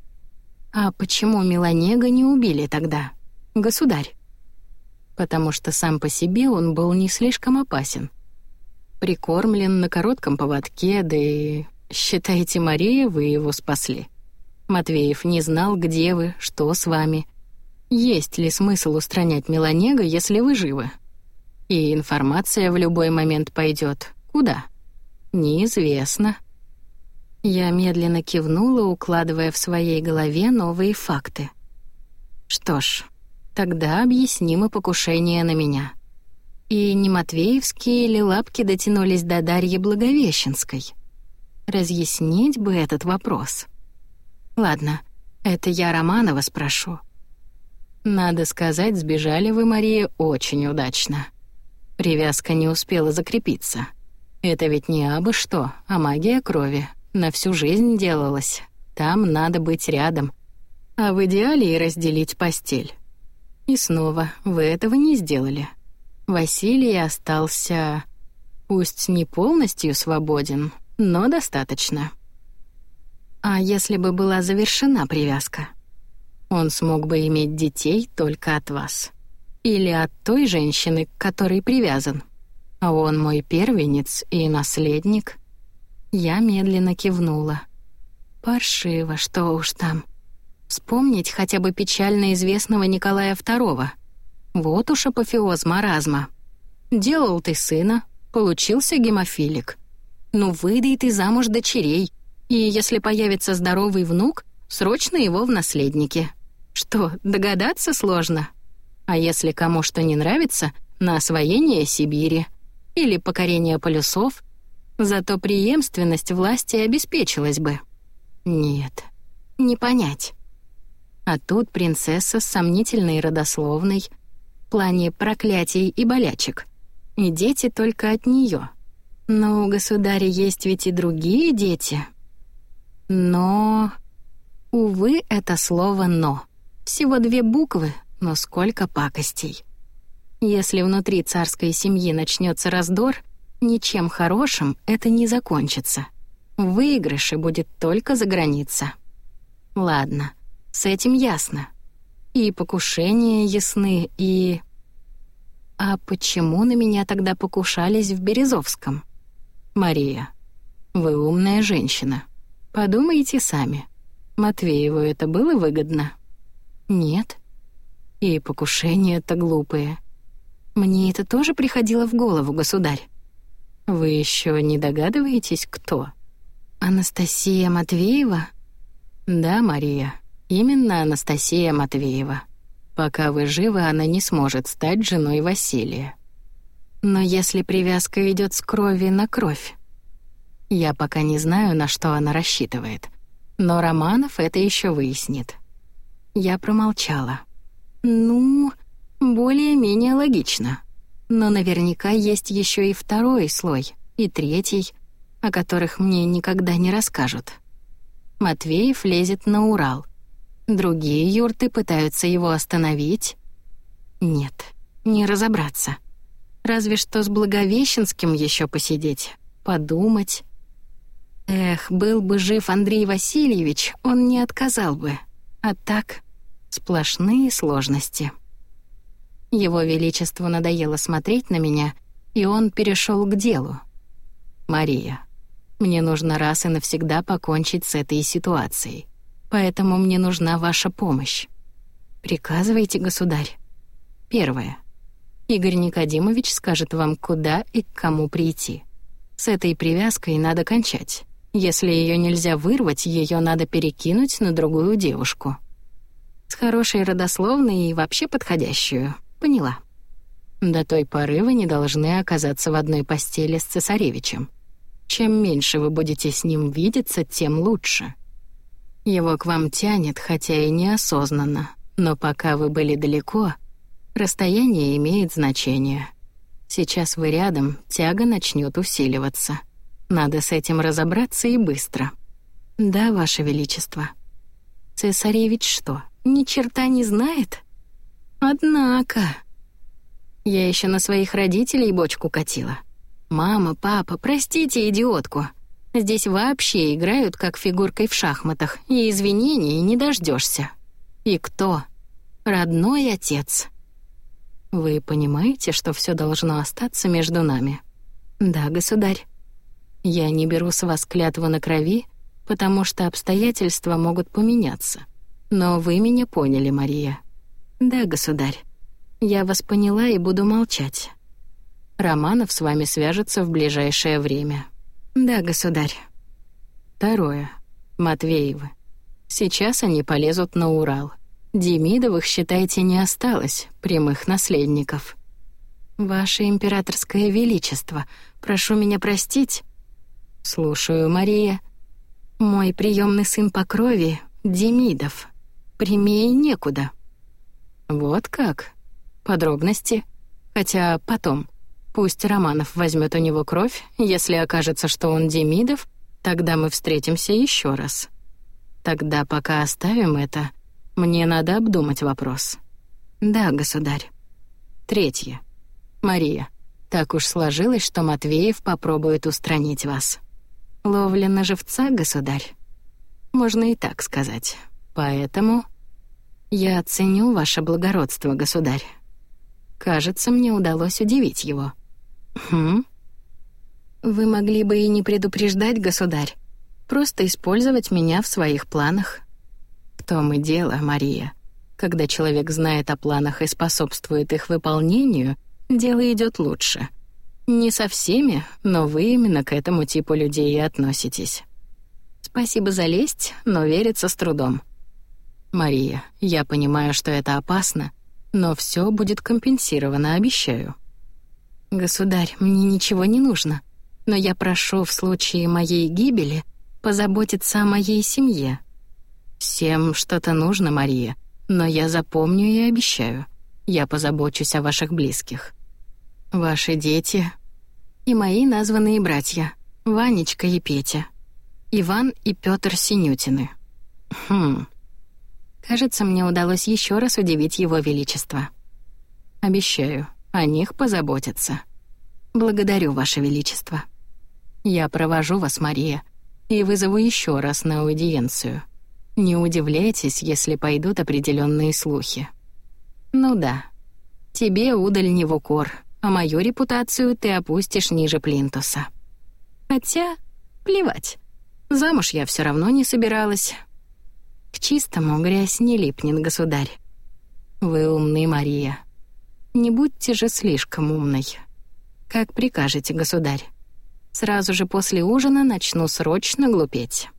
Speaker 1: А почему Меланега не убили тогда, государь? Потому что сам по себе он был не слишком опасен. Прикормлен на коротком поводке, да и... Считайте, Мария, вы его спасли. Матвеев не знал, где вы, что с вами. Есть ли смысл устранять Меланега, если вы живы? И информация в любой момент пойдет. Куда? Неизвестно. Я медленно кивнула, укладывая в своей голове новые факты. Что ж, тогда объясним и покушение на меня. И не Матвеевские или лапки дотянулись до Дарьи Благовещенской. Разъяснить бы этот вопрос. Ладно, это я Романова спрошу. Надо сказать, сбежали вы, Мария, очень удачно. Привязка не успела закрепиться. Это ведь не абы что, а магия крови. На всю жизнь делалась. Там надо быть рядом. А в идеале и разделить постель. И снова, вы этого не сделали. Василий остался, пусть не полностью свободен, но достаточно. А если бы была завершена привязка? Он смог бы иметь детей только от вас. Или от той женщины, к которой привязан. А он мой первенец и наследник. Я медленно кивнула. Паршиво, что уж там. Вспомнить хотя бы печально известного Николая второго. Вот уж апофеоз маразма. Делал ты сына, получился гемофилик. Ну, выдай ты замуж дочерей. И если появится здоровый внук, срочно его в наследники. Что, догадаться сложно? А если кому что не нравится, на освоение Сибири или покорение полюсов, зато преемственность власти обеспечилась бы. Нет, не понять. А тут принцесса с сомнительной родословной, в плане проклятий и болячек. И дети только от нее. Но у государя есть ведь и другие дети. Но... Увы, это слово «но». Всего две буквы, но сколько пакостей. Если внутри царской семьи начнется раздор, ничем хорошим это не закончится. В выигрыше будет только за граница. Ладно, с этим ясно. И покушения ясны, и... А почему на меня тогда покушались в Березовском? Мария, вы умная женщина. Подумайте сами. Матвееву это было выгодно? Нет. И покушения-то глупые. Мне это тоже приходило в голову, государь. Вы еще не догадываетесь, кто? Анастасия Матвеева? Да, Мария, именно Анастасия Матвеева. Пока вы живы, она не сможет стать женой Василия. Но если привязка идет с крови на кровь? Я пока не знаю, на что она рассчитывает. Но Романов это еще выяснит. Я промолчала. Ну, более-менее логично. Но наверняка есть еще и второй слой, и третий, о которых мне никогда не расскажут. Матвеев лезет на Урал. Другие юрты пытаются его остановить. Нет, не разобраться. Разве что с Благовещенским еще посидеть, подумать. Эх, был бы жив Андрей Васильевич, он не отказал бы. А так, сплошные сложности. Его Величеству надоело смотреть на меня, и он перешел к делу. «Мария, мне нужно раз и навсегда покончить с этой ситуацией, поэтому мне нужна ваша помощь. Приказывайте, государь. Первое. Игорь Никодимович скажет вам, куда и к кому прийти. С этой привязкой надо кончать. Если ее нельзя вырвать, ее надо перекинуть на другую девушку. С хорошей родословной и вообще подходящую. Поняла. До той поры вы не должны оказаться в одной постели с цесаревичем. Чем меньше вы будете с ним видеться, тем лучше. Его к вам тянет, хотя и неосознанно, но пока вы были далеко, расстояние имеет значение. Сейчас вы рядом, тяга начнет усиливаться. Надо с этим разобраться и быстро. Да, Ваше Величество. Цесаревич что, ни черта не знает? Однако... Я еще на своих родителей бочку катила. Мама, папа, простите идиотку. Здесь вообще играют как фигуркой в шахматах, и извинений не дождешься. И кто? Родной отец. Вы понимаете, что все должно остаться между нами? Да, государь. Я не беру с вас клятву на крови, потому что обстоятельства могут поменяться. Но вы меня поняли, Мария. Да, государь. Я вас поняла и буду молчать. Романов с вами свяжется в ближайшее время. Да, государь. Второе. Матвеевы. Сейчас они полезут на Урал. Демидовых, считайте, не осталось, прямых наследников. Ваше императорское величество, прошу меня простить. Слушаю, Мария. Мой приемный сын по крови — Демидов. Прямее некуда. Вот как? Подробности? Хотя потом. Пусть Романов возьмет у него кровь, если окажется, что он Демидов, тогда мы встретимся еще раз. Тогда пока оставим это, мне надо обдумать вопрос. Да, государь. Третье. Мария, так уж сложилось, что Матвеев попробует устранить вас. Ловля на живца, государь? Можно и так сказать. Поэтому я ценю ваше благородство, государь. Кажется, мне удалось удивить его. Хм? Вы могли бы и не предупреждать, государь. Просто использовать меня в своих планах. В том и дело, Мария. Когда человек знает о планах и способствует их выполнению, дело идет лучше. Не со всеми, но вы именно к этому типу людей и относитесь. Спасибо за лесть, но верится с трудом. Мария, я понимаю, что это опасно, но все будет компенсировано, обещаю. Государь, мне ничего не нужно, но я прошу в случае моей гибели позаботиться о моей семье. Всем что-то нужно, Мария, но я запомню и обещаю. Я позабочусь о ваших близких. Ваши дети и мои названные братья, Ванечка и Петя. Иван и Пётр Синютины. Хм. Кажется, мне удалось еще раз удивить его величество. Обещаю, о них позаботятся. Благодарю, ваше величество. Я провожу вас, Мария, и вызову еще раз на аудиенцию. Не удивляйтесь, если пойдут определенные слухи. Ну да, тебе удаль не в укор, а мою репутацию ты опустишь ниже плинтуса. Хотя, плевать, замуж я все равно не собиралась. К чистому грязь не липнет, государь. Вы умны, Мария. Не будьте же слишком умной. Как прикажете, государь. Сразу же после ужина начну срочно глупеть.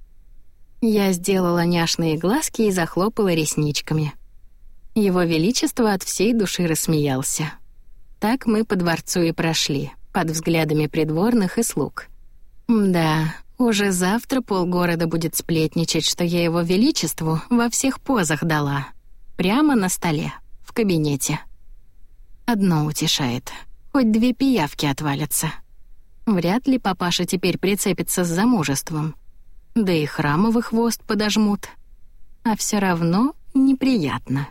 Speaker 1: Я сделала няшные глазки и захлопала ресничками. Его Величество от всей души рассмеялся. Так мы по дворцу и прошли, под взглядами придворных и слуг. Да, уже завтра полгорода будет сплетничать, что я Его Величеству во всех позах дала. Прямо на столе, в кабинете. Одно утешает. Хоть две пиявки отвалятся. Вряд ли папаша теперь прицепится с замужеством. Да и храмовый хвост подожмут. А все равно неприятно.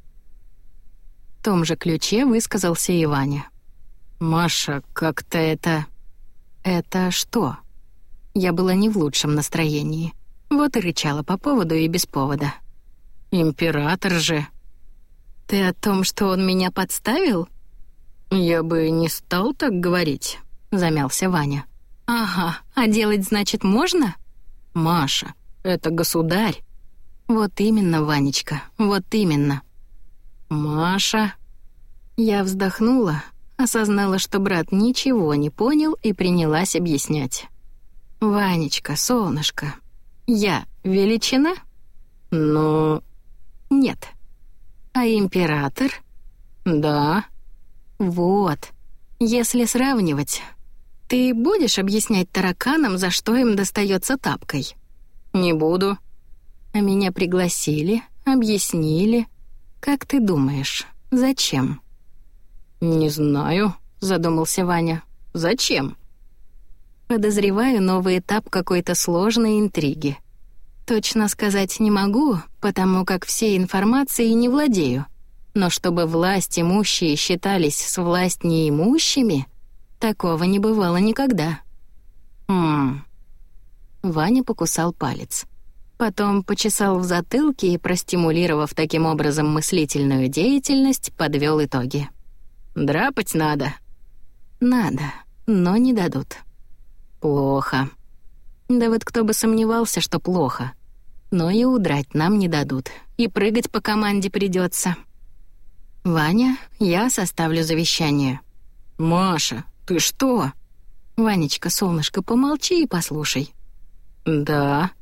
Speaker 1: В том же ключе высказался и Ваня. «Маша, как-то это...» «Это что?» Я была не в лучшем настроении. Вот и рычала по поводу и без повода. «Император же...» «Ты о том, что он меня подставил?» «Я бы не стал так говорить», — замялся Ваня. «Ага, а делать, значит, можно?» «Маша, это государь». «Вот именно, Ванечка, вот именно». «Маша...» Я вздохнула, осознала, что брат ничего не понял и принялась объяснять. «Ванечка, солнышко, я величина?» «Ну...» «Нет». «А император?» «Да». «Вот. Если сравнивать, ты будешь объяснять тараканам, за что им достается тапкой?» «Не буду». «А меня пригласили, объяснили. Как ты думаешь, зачем?» «Не знаю», — задумался Ваня. «Зачем?» «Подозреваю новый этап какой-то сложной интриги. Точно сказать не могу, потому как всей информацией не владею. Но чтобы власть имущие считались с власть неимущими, такого не бывало никогда». «Хм...» Ваня покусал палец. Потом почесал в затылке и, простимулировав таким образом мыслительную деятельность, подвел итоги. «Драпать надо». «Надо, но не дадут». «Плохо». «Да вот кто бы сомневался, что плохо. Но и удрать нам не дадут, и прыгать по команде придется. «Ваня, я составлю завещание». «Маша, ты что?» «Ванечка, солнышко, помолчи и послушай».
Speaker 2: Да.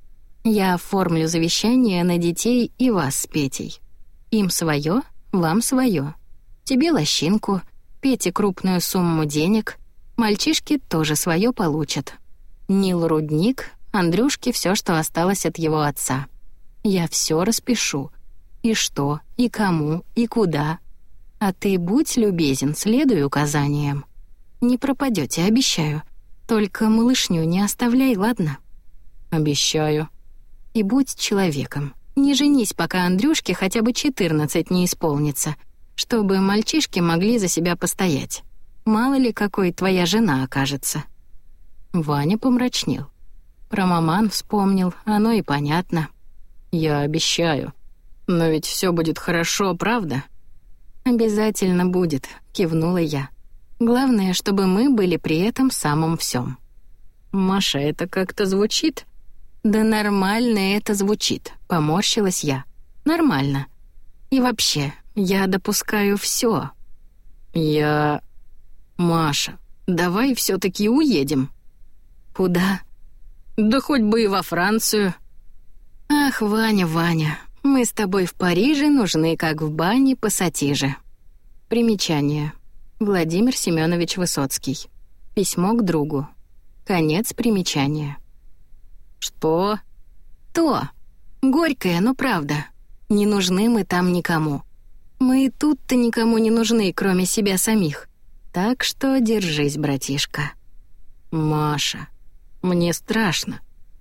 Speaker 1: Я оформлю завещание на детей и вас с Петей. Им свое, вам свое. Тебе лощинку, Пете крупную сумму денег, мальчишки тоже свое получат. Нил рудник, Андрюшке все, что осталось от его отца. Я все распишу. И что, и кому, и куда. А ты будь любезен, следуй указаниям. Не пропадете, обещаю. Только малышню не оставляй, ладно?
Speaker 2: Обещаю.
Speaker 1: И будь человеком. Не женись, пока Андрюшке хотя бы четырнадцать не исполнится, чтобы мальчишки могли за себя постоять. Мало ли, какой твоя жена окажется.
Speaker 2: Ваня помрачнел.
Speaker 1: Про маман вспомнил, оно и понятно.
Speaker 2: Я обещаю. Но ведь все будет хорошо, правда?
Speaker 1: Обязательно будет, кивнула я. Главное, чтобы мы были при этом самом всем.
Speaker 2: Маша, это как-то звучит?
Speaker 1: Да нормально это звучит, поморщилась я. Нормально. И вообще, я допускаю все.
Speaker 2: Я... Маша, давай все-таки уедем.
Speaker 1: Куда?
Speaker 2: Да хоть бы и во Францию.
Speaker 1: Ах, Ваня, Ваня, мы с тобой в Париже нужны, как в бане пассатижи. Примечание. Владимир Семенович Высоцкий. Письмо к другу. Конец примечания.
Speaker 2: Что?
Speaker 1: То. Горькое, но правда. Не нужны мы там никому. Мы и тут-то никому не нужны, кроме себя самих. Так что держись, братишка.
Speaker 2: Маша, мне страшно.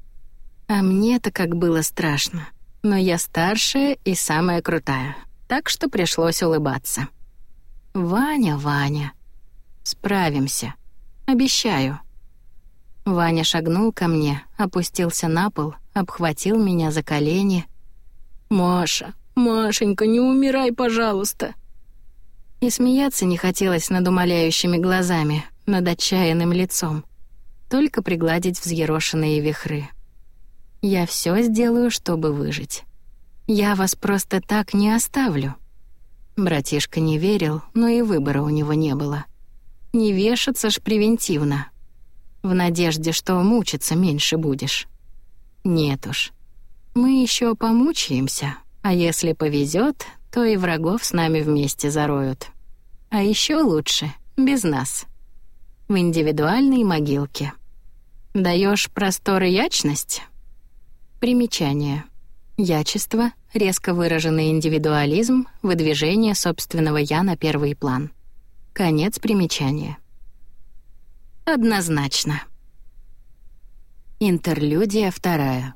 Speaker 1: А мне-то как было страшно. Но я старшая и самая крутая, так что пришлось улыбаться. Ваня, Ваня, справимся. Обещаю. Ваня шагнул ко мне, опустился на пол, обхватил меня за колени.
Speaker 2: «Маша, Машенька, не умирай, пожалуйста!»
Speaker 1: И смеяться не хотелось над умоляющими глазами, над отчаянным лицом. Только пригладить взъерошенные вихры. Я все сделаю, чтобы выжить. Я вас просто так не оставлю. Братишка не верил, но и выбора у него не было. Не вешаться ж превентивно. В надежде, что мучиться меньше будешь. Нет уж. Мы еще помучаемся, а если повезет, то и врагов с нами вместе зароют. А еще лучше без нас. В индивидуальной могилке. Даешь простор и ячность? Примечание. Ячество — резко выраженный индивидуализм, выдвижение собственного «я» на первый план. Конец примечания. Однозначно. Интерлюдия вторая.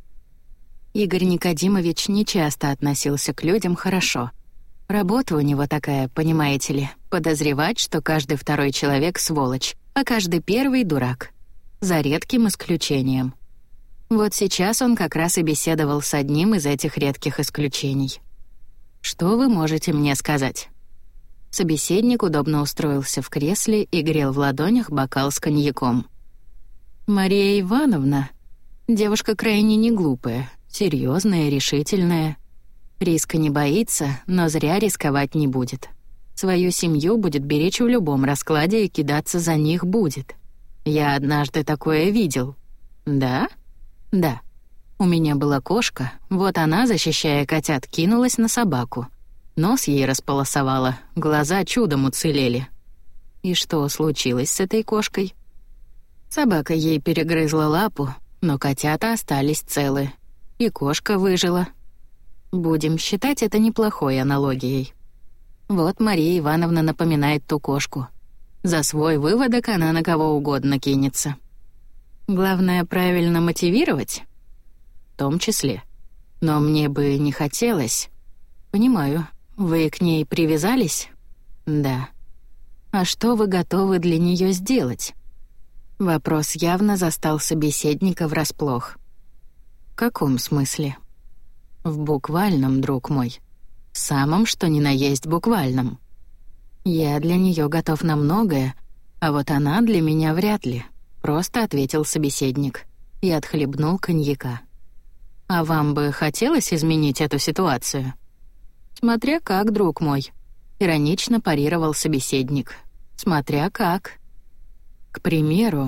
Speaker 1: Игорь Никодимович нечасто относился к людям хорошо. Работа у него такая, понимаете ли, подозревать, что каждый второй человек — сволочь, а каждый первый — дурак. За редким исключением. Вот сейчас он как раз и беседовал с одним из этих редких исключений. «Что вы можете мне сказать?» Собеседник удобно устроился в кресле и грел в ладонях бокал с коньяком. «Мария Ивановна, девушка крайне неглупая, серьезная, решительная. Риска не боится, но зря рисковать не будет. Свою семью будет беречь в любом раскладе и кидаться за них будет. Я однажды такое видел». «Да?» «Да. У меня была кошка, вот она, защищая котят, кинулась на собаку. Нос ей располосовала, глаза чудом уцелели». «И что случилось с этой кошкой?» Собака ей перегрызла лапу, но котята остались целы. И кошка выжила. Будем считать это неплохой аналогией. Вот Мария Ивановна напоминает ту кошку. За свой выводок она на кого угодно кинется. Главное, правильно мотивировать? В том числе. Но мне бы не хотелось. Понимаю, вы к ней привязались? Да. А что вы готовы для нее сделать? Вопрос явно застал собеседника врасплох. В каком смысле? В буквальном, друг мой. В самом, что ни на есть буквальном. Я для нее готов на многое, а вот она для меня вряд ли, просто ответил собеседник и отхлебнул коньяка. А вам бы хотелось изменить эту ситуацию? Смотря как, друг мой, иронично парировал собеседник. Смотря как. К примеру,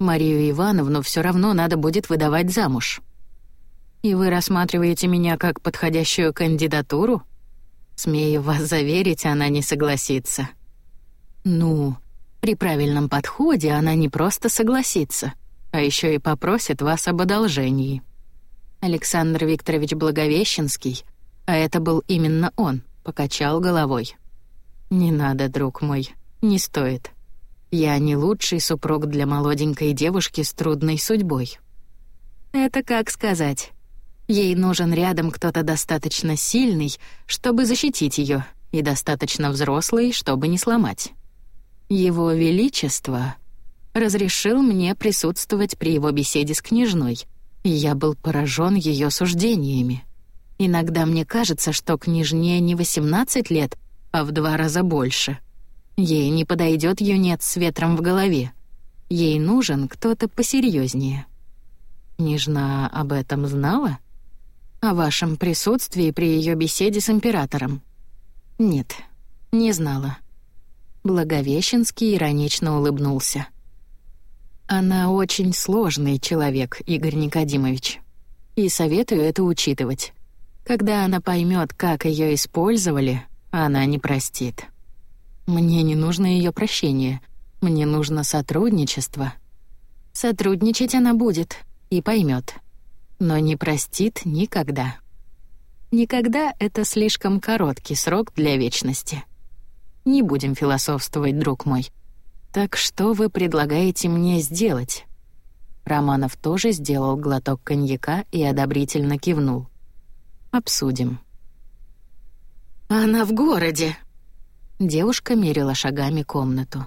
Speaker 1: Марию Ивановну все равно надо будет выдавать замуж. И вы рассматриваете меня как подходящую кандидатуру? Смею вас заверить, она не согласится. Ну, при правильном подходе она не просто согласится, а еще и попросит вас об одолжении. Александр Викторович Благовещенский, а это был именно он, покачал головой. Не надо, друг мой, не стоит. Я не лучший супруг для молоденькой девушки с трудной судьбой. Это как сказать? Ей нужен рядом кто-то достаточно сильный, чтобы защитить ее, и достаточно взрослый, чтобы не сломать. Его Величество разрешил мне присутствовать при его беседе с княжной, и я был поражен ее суждениями. Иногда мне кажется, что княжне не восемнадцать лет, а в два раза больше. Ей не подойдет юнец с ветром в голове. Ей нужен кто-то посерьезнее. Княжна об этом знала? О вашем присутствии при ее беседе с императором? Нет, не знала. Благовещенский иронично улыбнулся. Она очень сложный человек, Игорь Никодимович. И советую это учитывать. Когда она поймет, как ее использовали, она не простит. Мне не нужно ее прощение. Мне нужно сотрудничество. Сотрудничать она будет и поймет, но не простит никогда. Никогда — это слишком короткий срок для вечности. Не будем философствовать, друг мой. Так что вы предлагаете мне сделать? Романов тоже сделал глоток коньяка и одобрительно кивнул. Обсудим. Она в городе. Девушка мерила шагами комнату.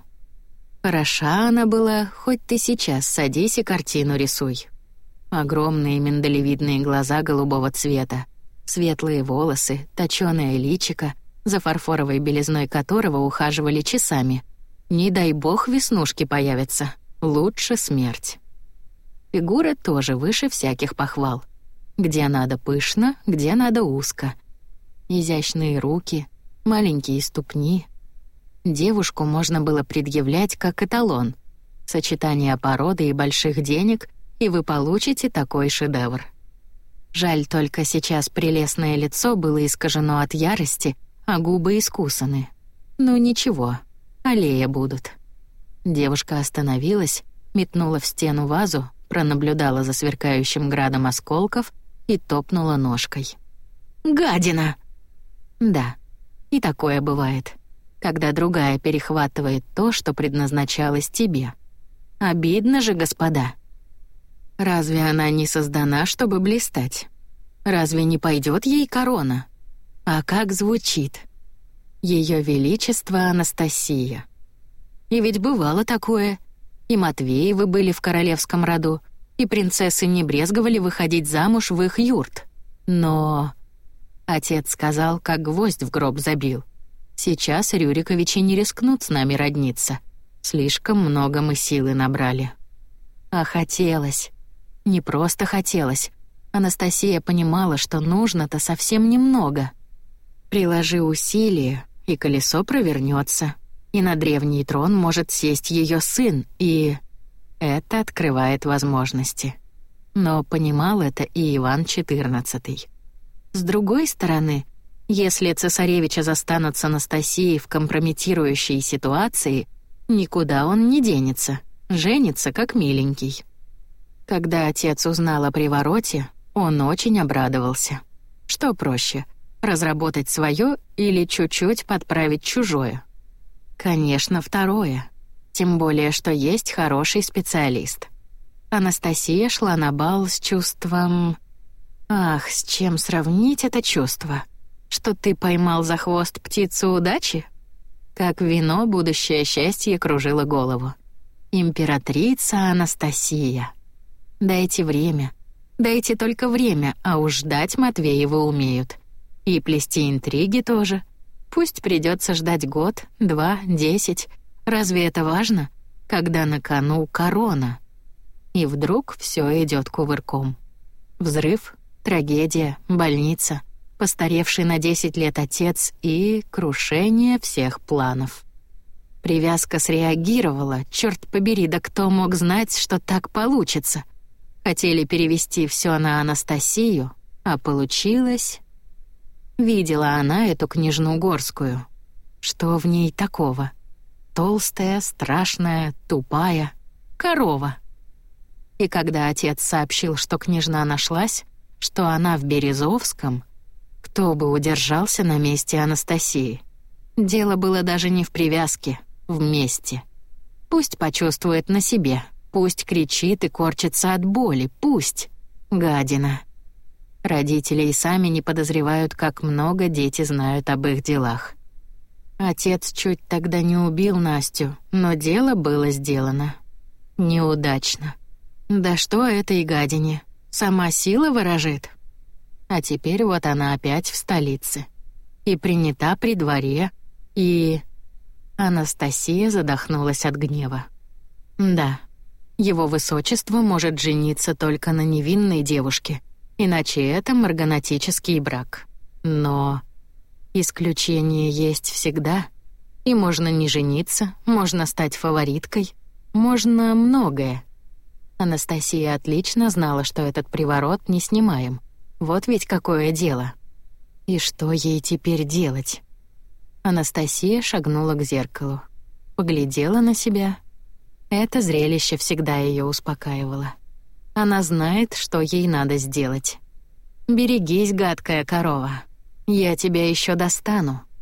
Speaker 1: Хороша она была, хоть ты сейчас садись и картину рисуй. Огромные миндалевидные глаза голубого цвета, светлые волосы, точёное личико, за фарфоровой белизной которого ухаживали часами. Не дай бог веснушки появятся, лучше смерть. Фигура тоже выше всяких похвал. Где надо пышно, где надо узко. Изящные руки, маленькие ступни. Девушку можно было предъявлять как эталон. Сочетание породы и больших денег, и вы получите такой шедевр. Жаль, только сейчас прелестное лицо было искажено от ярости, а губы искусаны. Ну ничего, аллея будут. Девушка остановилась, метнула в стену вазу, пронаблюдала за сверкающим градом осколков и топнула ножкой. «Гадина!» Да, и такое бывает, когда другая перехватывает то, что предназначалось тебе. Обидно же, господа. Разве она не создана, чтобы блистать? Разве не пойдет ей корона? А как звучит? Ее Величество Анастасия. И ведь бывало такое. И Матвеевы были в королевском роду, и принцессы не брезговали выходить замуж в их юрт. Но... Отец сказал, как гвоздь в гроб забил. Сейчас Рюриковичи не рискнут с нами родниться. Слишком много мы силы набрали. А хотелось. Не просто хотелось. Анастасия понимала, что нужно-то совсем немного. Приложи усилия, и колесо провернется. И на древний трон может сесть ее сын, и... Это открывает возможности. Но понимал это и Иван четырнадцатый. С другой стороны, если цесаревича застанут с Анастасией в компрометирующей ситуации, никуда он не денется, женится как миленький. Когда отец узнал о привороте, он очень обрадовался. Что проще, разработать свое или чуть-чуть подправить чужое? Конечно, второе. Тем более, что есть хороший специалист. Анастасия шла на бал с чувством... Ах, с чем сравнить это чувство? Что ты поймал за хвост птицу удачи? Как вино будущее счастье кружило голову. Императрица Анастасия. Дайте время. Дайте только время, а уж ждать Матвеевы умеют. И плести интриги тоже. Пусть придется ждать год, два, десять. Разве это важно, когда на кону корона? И вдруг все идет кувырком. Взрыв, трагедия, больница, постаревший на десять лет отец и крушение всех планов. Привязка среагировала, черт побери, да кто мог знать, что так получится? Хотели перевести все на Анастасию, а получилось... Видела она эту княжну Горскую. Что в ней такого? Толстая, страшная, тупая. Корова. И когда отец сообщил, что княжна нашлась, что она в Березовском, кто бы удержался на месте Анастасии? Дело было даже не в привязке, в мести. Пусть почувствует на себе, пусть кричит и корчится от боли, пусть. Гадина. Родители и сами не подозревают, как много дети знают об их делах. Отец чуть тогда не убил Настю, но дело было сделано. Неудачно. Да что этой гадине? Сама сила ворожит. А теперь вот она опять в столице. И принята при дворе, и... Анастасия задохнулась от гнева. Да, его высочество может жениться только на невинной девушке, иначе это марганатический брак. Но исключение есть всегда, и можно не жениться, можно стать фавориткой, можно многое. Анастасия отлично знала, что этот приворот не снимаем. Вот ведь какое дело. И что ей теперь делать? Анастасия шагнула к зеркалу, поглядела на себя. Это зрелище всегда ее успокаивало. Она знает, что ей надо сделать. «Берегись, гадкая корова. Я тебя еще достану».